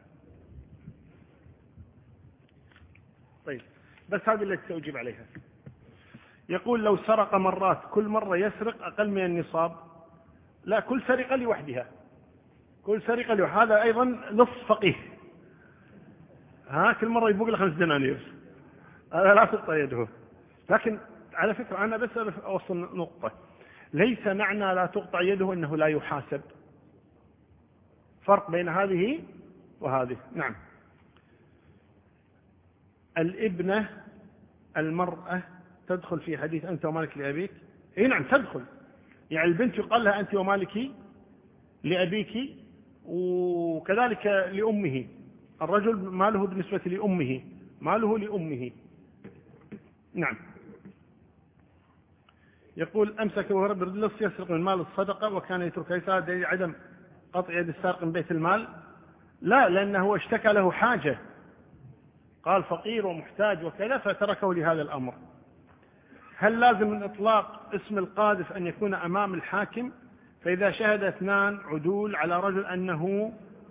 طيب بس هذه اللي تجيب عليها. يقول لو سرق مرات كل مرة يسرق أقل من النصاب. لا، كل سرقة لوحدها، كل سرقة لوحدها. هذا أيضا نص فقيه. كل مرة يبوق له 5 دنانير، هذا لا تقطع يده. لكن على فكرة أنا بس أوصل نقطة، ليس معنى لا تقطع يده أنه لا يحاسب. فرق بين هذه وهذه. نعم. الابنة المرأة تدخل في حديث أنت ومالك لأبيك؟ إيه نعم تدخل. يعني البنت يقال لها أنت ومالك لأبيك، وكذلك لأمه. الرجل ماله بالنسبة لأمه، ماله لأمه. نعم. يقول أمسك وهو باللص يسرق من مال الصدقة وكان يتركها. هذا دليل عدم قطع يد السارق من بيت المال؟ لا، لأنه اشتكى له حاجة، قال فقير ومحتاج وكذا فتركه لهذا الأمر. هل لازم من إطلاق اسم القاذف أن يكون أمام الحاكم؟ فإذا شهد 2 عدول على رجل أنه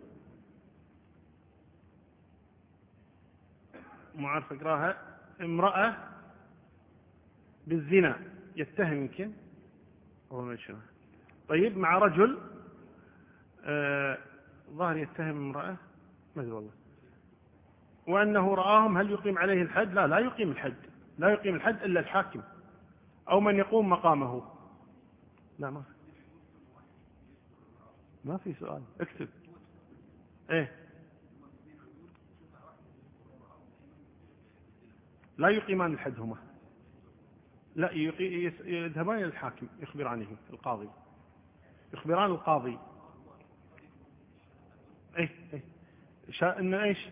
ما أعرف أقراها، امرأة بالزنا يتهم يمكن. طيب مع رجل ظاهر يتهم امرأة، ما أدري والله، وأنه رآهم، هل يقيم عليه الحد؟ لا، لا يقيم الحد، لا يقيم الحد إلا الحاكم أو من يقوم مقامه. لا ما في سؤال، اكتب. ايه لا يقيمان الحد هما، لا يذهبان إلى الحاكم يخبرانه القاضي، يخبران القاضي. ايه إنه ايش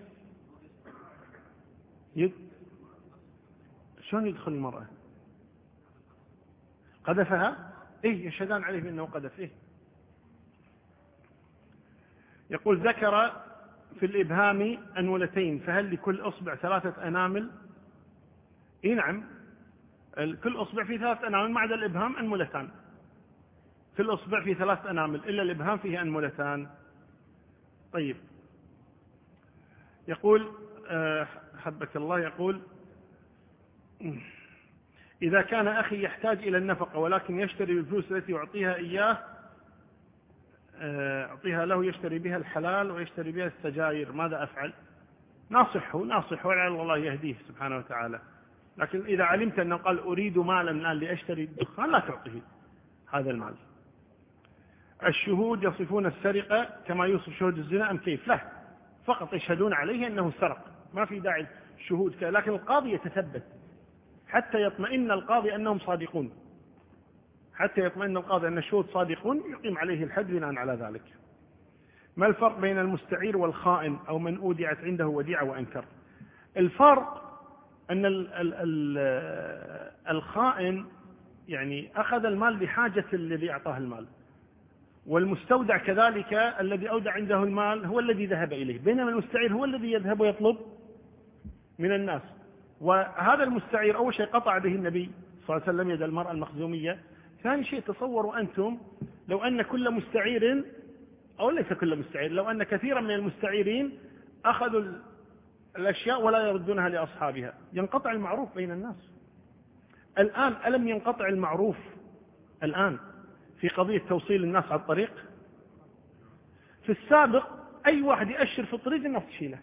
شلون يدخل المرأة؟ قذفها؟ ايه يشهدان عليه بأنه قذف. ايه. يقول ذكر في الإبهام أنولتين، فهل لكل أصبع 3 أنامل؟ اي نعم، كل أصبع فيه 3 أنامل ما عدا الإبهام أنملتان. في الأصبع فيه 3 أنامل إلا الإبهام فيه أنملتان. طيب يقول حبك الله، يقول إذا كان أخي يحتاج إلى النفقة ولكن يشتري بالفلوس التي أعطيها إياه، أعطيها له يشتري بها الحلال ويشتري بها السجاير، ماذا أفعل؟ ناصحه ولعل الله يهديه سبحانه وتعالى. لكن إذا علمت أنه قال أريد مالا الآن لأشتري الدخان لا تعطيه هذا المال. الشهود يصفون السرقة كما يوصف شهود الزنا أم كيف؟ لا، فقط يشهدون عليه أنه سرق، ما في داعي الشهود. لكن القاضي يتثبت حتى يطمئن القاضي أنهم صادقون، حتى يطمئن القاضي أن الشهود صادقون يقيم عليه الحد بناء على ذلك. ما الفرق بين المستعير والخائن أو من أودعت عنده وديعة وأنكر؟ الفرق أن الخائن يعني أخذ المال بحاجة الذي أعطاه المال، والمستودع كذلك الذي أودع عنده المال هو الذي ذهب إليه، بينما المستعير هو الذي يذهب ويطلب من الناس. وهذا المستعير أول شيء قطع به النبي صلى الله عليه وسلم يد المرأة المخزومية. ثاني شيء تصوروا أنتم لو أن كل مستعير، أو ليس كل مستعير، لو أن كثيرا من المستعيرين أخذوا الأشياء ولا يردونها لأصحابها، ينقطع المعروف بين الناس. الآن ألم ينقطع المعروف الآن في قضية توصيل الناس على الطريق؟ في السابق أي واحد يأشر في الطريق الناس تشيله،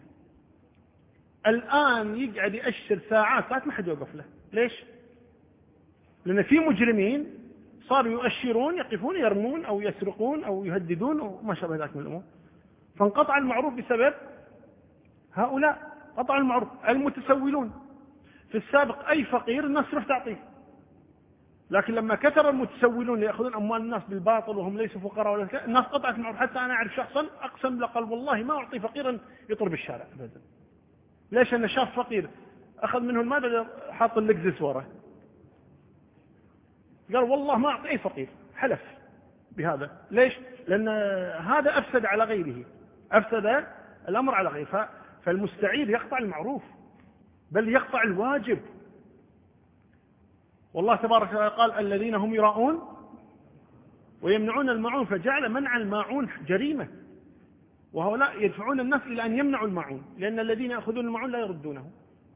الآن يقعد يأشر ساعات ما حد يوقف له. ليش؟ لأن في مجرمين صاروا يؤشرون، يقفون يرمون أو يسرقون أو يهددون وما شابه ذلك من الأمور. فانقطع المعروف بسبب هؤلاء، قطع المعروف. المتسولون في السابق أي فقير الناس تروح تعطيه، لكن لما كثر المتسولون ليأخذون أموال الناس بالباطل وهم ليسوا فقراء ولا كذا، الناس قطعت المعروف. حتى أنا أعرف شخصا أقسم له قال والله ما أعطي فقيرا يطر بالشارع أبدا. ليش؟ أنا شاف فقير أخذ منه المال حاط اللقزس ورا، قال والله ما أعطي أي فقير، حلف بهذا. ليش؟ لأن هذا أفسد على غيره، أفسد الأمر على غيره. فالمستعير يقطع المعروف بل يقطع الواجب. والله تبارك وتعالى قال الذين هم يراءون ويمنعون الماعون، فجعل منع الماعون جريمة، وهؤلاء يدفعون الناس إلى أن يمنعوا الماعون، لأن الذين يأخذون الماعون لا يردونه.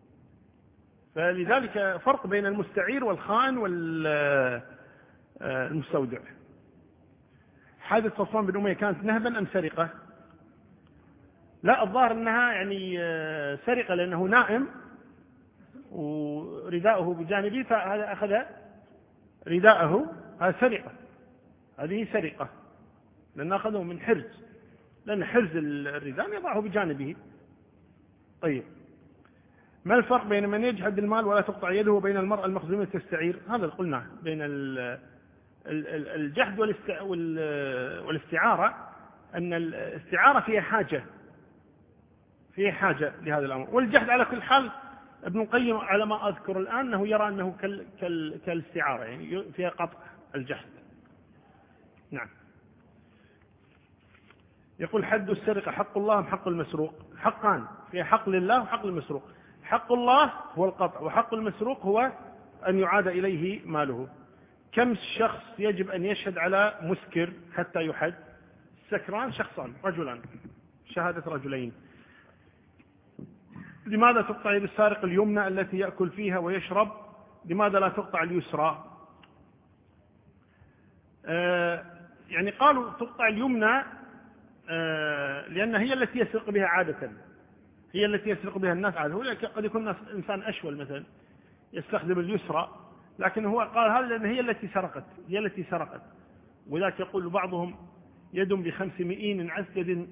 فلذلك فرق بين المستعير والخائن والمستودع. حادث صفوان بن أمية كانت نهبا أم سرقة؟ لا، الظاهر أنها يعني سرقة، لأنه نائم ورداءه بجانبه، فهذا أخذ رداءه، هذا سرقة، هذه سرقة، لأن أخذه من حرز، لأن حرز الرداء يضعه بجانبه. طيب، ما الفرق بين من يجحد المال ولا تقطع يده وبين المرأة المخزومية تستعير؟ هذا اللي قلناه بين الجحد والاستعارة، أن الاستعارة فيها حاجة لهذا الأمر، والجحد على كل حال ابن القيم على ما أذكر الآن أنه يرى أنه كالاستعارة، يعني فيها قطع الجحد. نعم. يقول حد السرقة حق الله أم حق المسروق؟ حقان، فيها حق لله وحق المسروق. حق الله هو القطع، وحق المسروق هو أن يعاد إليه ماله. كم شخص يجب أن يشهد على مسكر حتى يحد؟ السكران شخصان، رجلان، شهادة رجلين. لماذا تقطع يد السارق اليمنى التي يأكل فيها ويشرب؟ لماذا لا تقطع اليسرى؟ يعني قالوا تقطع اليمنى لأن هي التي يسرق بها عادة، هي التي يسرق بها الناس عادة. قد يكون إنسان أشول مثلا يستخدم اليسرى، لكن هو قال هذا لأن هي التي سرقت. وذلك يقول بعضهم يد ب500 عسجد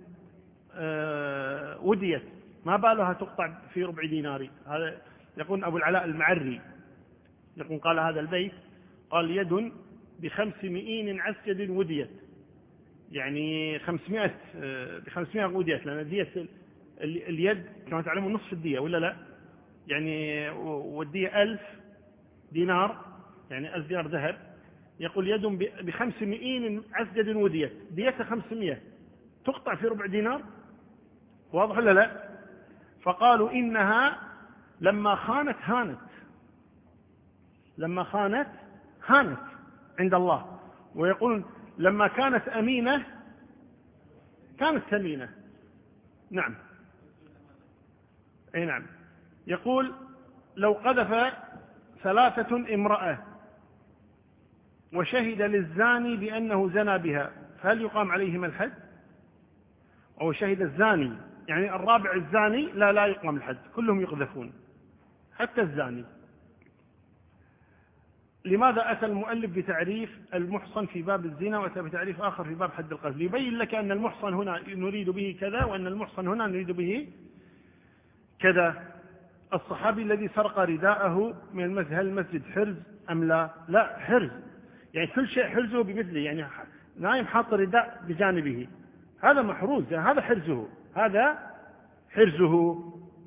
وديت، ما بالها تقطع في ربع دينار. هذا يقول أبو العلاء المعري، يقول قال هذا البيت، قال يد ب500 عسجد وديت، يعني 500 وديت، لأن دية اليد كما تعلمون نصف الدية ولا لا؟ يعني والدية 1000 دينار، يعني 1000 دينار ذهب. يقول يد ب500 عسجد وديت، ديتها 500 تقطع في ربع دينار، واضح ولا لا؟ فقالوا إنها لما خانت هانت عند الله. ويقول لما كانت أمينة كانت ثمينة. نعم، أي نعم. يقول لو قذف 3 امرأة وشهد للزاني بأنه زنى بها، فهل يقام عليهم الحد؟ أو شهد الزاني، يعني الرابع الزاني، لا يقام الحد، كلهم يقذفون حتى الزاني. لماذا أتى المؤلف بتعريف المحصن في باب الزنا وأتى بتعريف آخر في باب حد القذف؟ ليبين لك أن المحصن هنا نريد به كذا، وأن المحصن هنا نريد به كذا. الصحابي الذي سرق رداءه من المسجد، هل المسجد حرز أم لا؟ لا، حرز، يعني كل شيء حرزه بمثله، يعني نايم حاط رداء بجانبه، هذا محروز، يعني هذا حرزه.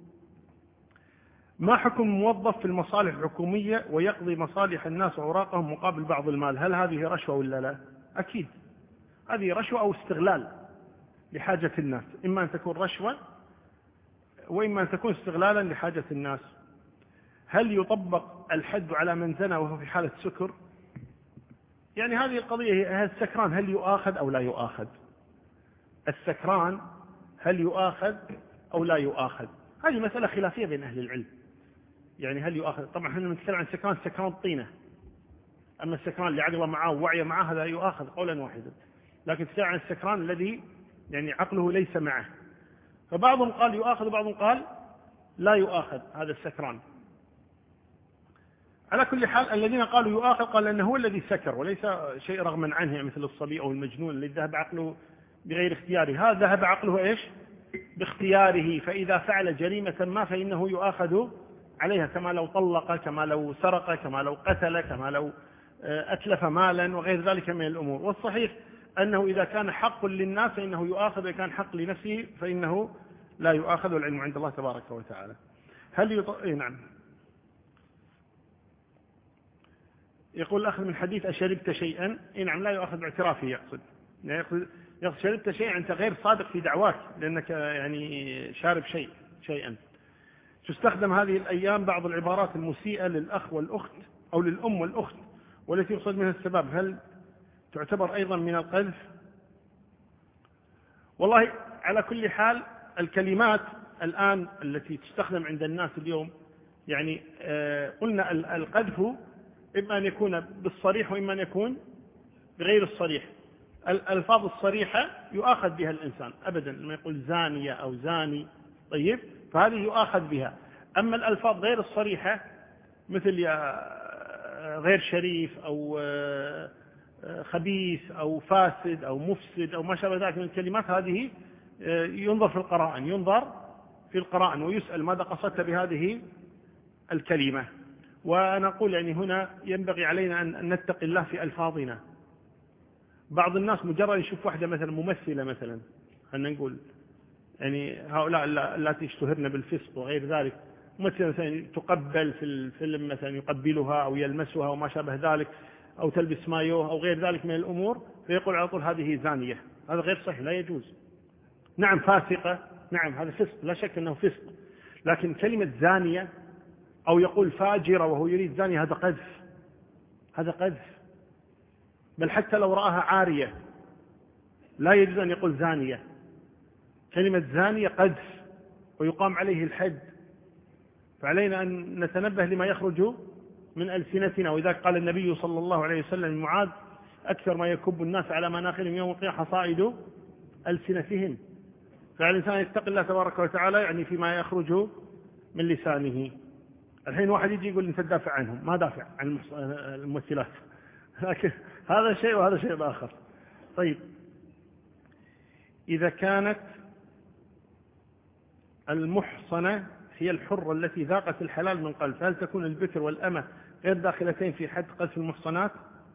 ما حكم موظف في المصالح الحكومية ويقضي مصالح الناس وأوراقهم مقابل بعض المال؟ هل هذه رشوة ولا لا؟ أكيد هذه رشوة أو استغلال لحاجة الناس، إما أن تكون رشوة وإما أن تكون استغلالا لحاجة الناس. هل يطبق الحد على من زنى وهو في حالة سكر؟ يعني هذه القضية هي السكران هل يؤاخذ أو لا يؤاخذ؟ السكران هل يؤاخذ أو لا يؤاخذ؟ هذه مسألة خلافية بين أهل العلم، يعني هل يؤاخذ؟ طبعا احنا نتكلم عن سكران الطينة، أما السكران اللي عقله معه ووعيه معه هذا يؤاخذ قولا واحدا، لكن نتكلم عن السكران الذي يعني عقله ليس معه، فبعضهم قال يؤاخذ وبعضهم قال لا يؤاخذ هذا السكران. على كل حال الذين قالوا يؤاخذ قال لأنه هو الذي سكر وليس شيء رغما عنه، يعني مثل الصبي أو المجنون الذي ذهب عقله بغير اختياره، هذا ذهب عقله إيش؟ باختياره، فإذا فعل جريمة ما فإنه يؤاخذ عليها، كما لو طلق، كما لو سرق، كما لو قتل، كما لو أتلف مالا وغير ذلك من الأمور. والصحيح أنه إذا كان حق للناس فإنه يؤاخذ، وإذا كان حق لنفسه فإنه لا يؤاخذ، والعلم عند الله تبارك وتعالى. نعم. يقول الأخذ من حديث أشربت شيئا، نعم لا يؤخذ باعترافه، يقصد يعني يقصد شربت شيئا أنت غير صادق في دعواك لأنك يعني شارب شيئا. تستخدم هذه الأيام بعض العبارات المسيئة للأخ والأخت أو للأم والأخت والتي يقصد منها السباب، هل تعتبر أيضا من القذف؟ والله على كل حال الكلمات الآن التي تستخدم عند الناس اليوم يعني قلنا القذف إما أن يكون بالصريح وإما أن يكون بغير الصريح. الألفاظ الصريحة يؤاخذ بها الإنسان أبدا، لما يقول زانية أو زاني طيب فهذه يؤاخذ بها. أما الألفاظ غير الصريحة مثل غير شريف أو خبيث أو فاسد أو مفسد أو ما شابه ذلك من الكلمات، هذه ينظر في القرائن ويسأل ماذا قصدت بهذه الكلمة. وأنا أقول يعني هنا ينبغي علينا أن نتقي الله في ألفاظنا. بعض الناس مجرد يشوف واحدة مثلا ممثلة مثلا، خلينا نقول يعني هؤلاء التي اشتهرن بالفسق وغير ذلك، مثلا تقبل في الفيلم مثلا يقبلها أو يلمسها وما شابه ذلك، أو تلبس مايوه أو غير ذلك من الأمور، فيقول على طول هذه زانية. هذا غير صحيح، لا يجوز. نعم فاسقة، نعم هذا فسق لا شك أنه فسق، لكن كلمة زانية أو يقول فاجرة وهو يريد زانية هذا قذف، هذا قذف. بل حتى لو رآها عارية لا يجوز أن يقول زانية. كلمة زانية قذف ويقام عليه الحد. فعلينا أن نتنبه لما يخرج من ألسنتنا. وإذا قال النبي صلى الله عليه وسلم لمعاذ أكثر ما يكب الناس على مناخرهم يوم القيامة حصائد ألسنتهم. فعلى الإنسان يتقي الله تبارك وتعالى يعني فيما يخرج من لسانه. الحين واحد يجي يقول أنت تدافع عنهم، ما دافع عن الممثلات، لكن هذا شيء وهذا شيء آخر. طيب إذا كانت المحصنة هي الحرة التي ذاقت الحلال من قلب، هل تكون البكر والأمة غير داخلتين في حد قذف المحصنات؟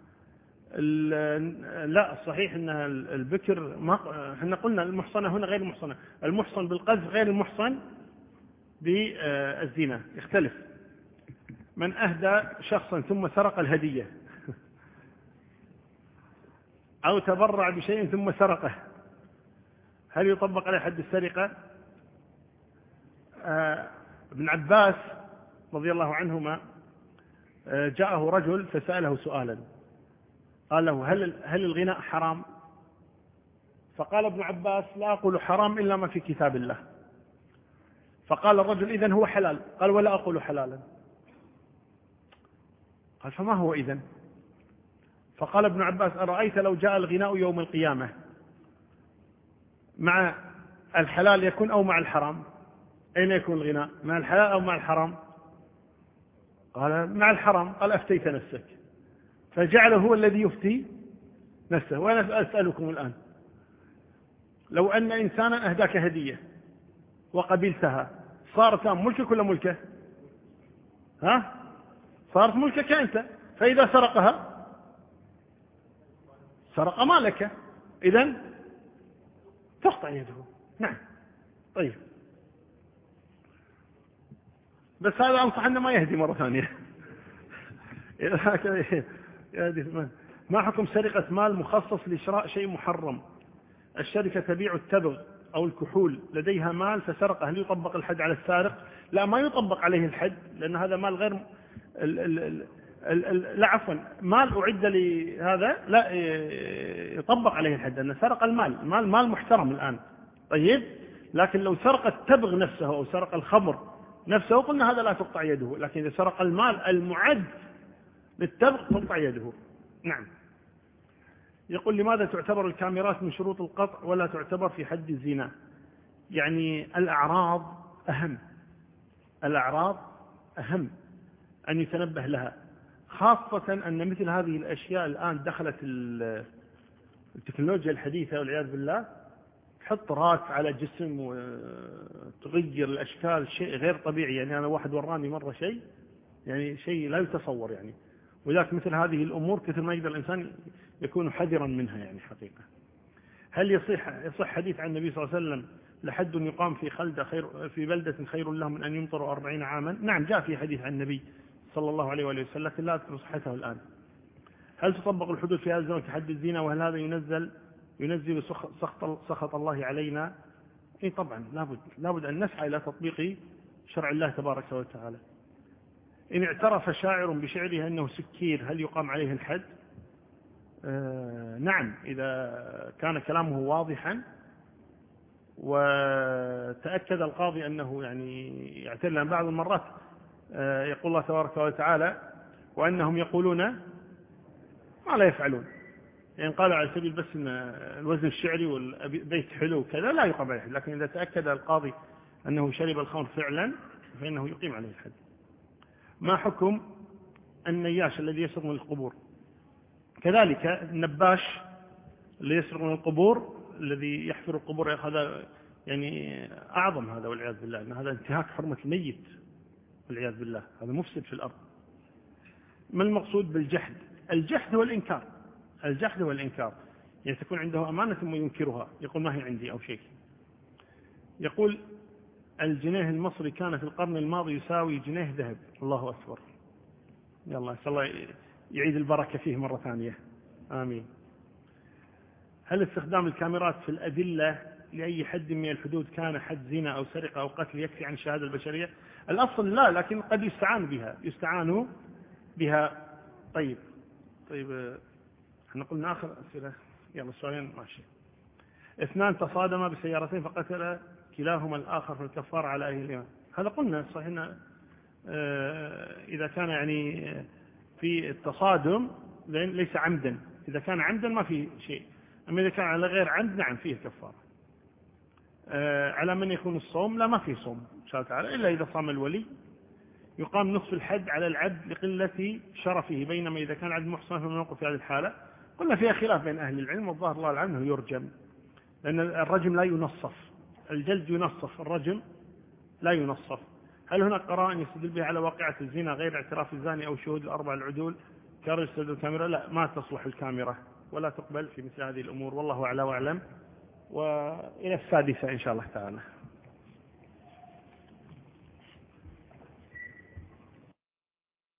لا، صحيح أنها البكر احنا قلنا المحصنة هنا غير المحصنة. المحصن بالقذف غير المحصن بالزنا، يختلف. من أهدى شخصا ثم سرق الهدية أو تبرع بشيء ثم سرقه، هل يطبق عليه حد السرقة؟ ابن عباس رضي الله عنهما جاءه رجل فسأله سؤالا، قال له هل الغناء حرام؟ فقال ابن عباس لا أقول حرام إلا ما في كتاب الله. فقال الرجل إذن هو حلال؟ قال ولا أقول حلالا. قال فما هو إذن؟ فقال ابن عباس أرأيت لو جاء الغناء يوم القيامة مع الحلال يكون أو مع الحرام؟ أين يكون الغناء، مع الحلال أو مع الحرام؟ قال مع الحرام. قال أفتيت نفسك. فجعله هو الذي يفتي نفسه. وأنا أسألكم الآن، لو أن إنسانا أهداك هدية وقبلتها صارت ملكك ولا ملكه؟ صارت ملكك أنت. فإذا سرقها سرق مالك، إذن تقطع يده. نعم. طيب بس هذا أنصح أنه ما يهدي مرة ثانية. ما حكم سرقة مال مخصص لشراء شيء محرم؟ الشركة تبيع التبغ أو الكحول، لديها مال فسرقه، هل يطبق الحد على السارق؟ لا، ما يطبق عليه الحد، لأن هذا مال غير لا عفوا، مال أعد لهذا لا يطبق عليه الحد، لأنه سرق المال، مال محترم الآن. طيب لكن لو سرق التبغ نفسه أو سرق الخمر نفسه قلنا هذا لا تقطع يده، لكن إذا سرق المال المعد للتبغ تقطع يده. نعم. يقول لماذا تعتبر الكاميرات من شروط القطع ولا تعتبر في حد الزنا؟ يعني الأعراض أهم أن يتنبه لها، خاصة أن مثل هذه الأشياء الآن دخلت التكنولوجيا الحديثة والعياذ بالله، تحط راس على جسم وتغير الأشكال، شيء غير طبيعي. يعني أنا واحد وراني مرة شيء لا يتصور يعني. ولذلك مثل هذه الأمور كثر ما يقدر الإنسان يكون حذرا منها يعني حقيقة. هل يصح حديث عن النبي صلى الله عليه وسلم لحد يقام في بلدة خير لهم من أن يمطروا 40 عاما؟ نعم، جاء في حديث عن النبي صلى الله عليه وآله وسلم، لكن لا أذكر صحته الآن. هل تطبق الحدود في هذا الزمن كحد الزنا، وهل هذا ينزل سخط الله علينا؟ اي طبعا لابد أن نسعى إلى تطبيق شرع الله تبارك وتعالى. إن اعترف شاعر بشعره أنه سكير هل يقام عليه الحد؟ نعم، إذا كان كلامه واضحا وتأكد القاضي أنه يعني يعتل. عن بعض المرات يقول الله تبارك وتعالى وأنهم يقولون ما لا يفعلون، يعني قالوا على سبيل بس أن الوزن الشعري والبيت حلو وكذا لا يقام عليه الحد، لكن إذا تأكد القاضي أنه شرب الخمر فعلا فإنه يقيم عليه الحد. ما حكم النياش الذي يسرق من القبور؟ كذلك النباش اللي يسرق من القبور، الذي يحفر القبور، هذا يعني أعظم هذا والعياذ بالله، أن هذا انتهاك حرمة الميت والعياذ بالله، هذا مفسد في الأرض. ما المقصود بالجحد؟ الجحد هو الإنكار، الجحد هو الإنكار، يعني تكون عنده أمانة ثم ينكرها، يقول ما هي عندي أو شيء. يقول الجنيه المصري كان في القرن الماضي يساوي جنيه ذهب. الله أكبر، يلا إن شاء الله يعيد البركة فيه مرة ثانية، آمين. هل استخدام الكاميرات في الأدلة لأي حد من الحدود كان حد زنا أو سرقة أو قتل يكفي عن الشهادة البشرية؟ الأصل لا، لكن قد يستعان بها. طيب احنا قلنا آخر أسئلة، يلا السؤالين ماشي. 2 تصادما بسيارتين فقتل كلاهما الآخر في الكفار على أهلهما. هذا قلنا صحيح إذا كان يعني في التصادم ليس عمدا، إذا كان عمدا ما في شيء، أما إذا كان على غير عمد نعم فيه كفارة. على من يكون الصوم؟ لا، ما فيه صوم إن شاء الله تعالى إلا إذا صام الولي. يقام نصف الحد على العبد لقلة شرفه، بينما إذا كان عبد محصن فمن يوقف في هذه الحالة. قلنا فيها خلاف بين أهل العلم، والظاهر الله عنه يرجم، لأن الرجم لا ينصف، الجلد ينصف، الرجم لا ينصف. هل هناك قرائن يستدل بها على واقعة الزنا غير اعتراف الزاني أو شهود الأربع العدول كرجل الكاميرا؟ لا، ما تصلح الكاميرا ولا تقبل في مثل هذه الأمور، والله أعلى وأعلم. وإلى 6 إن شاء الله تعالى.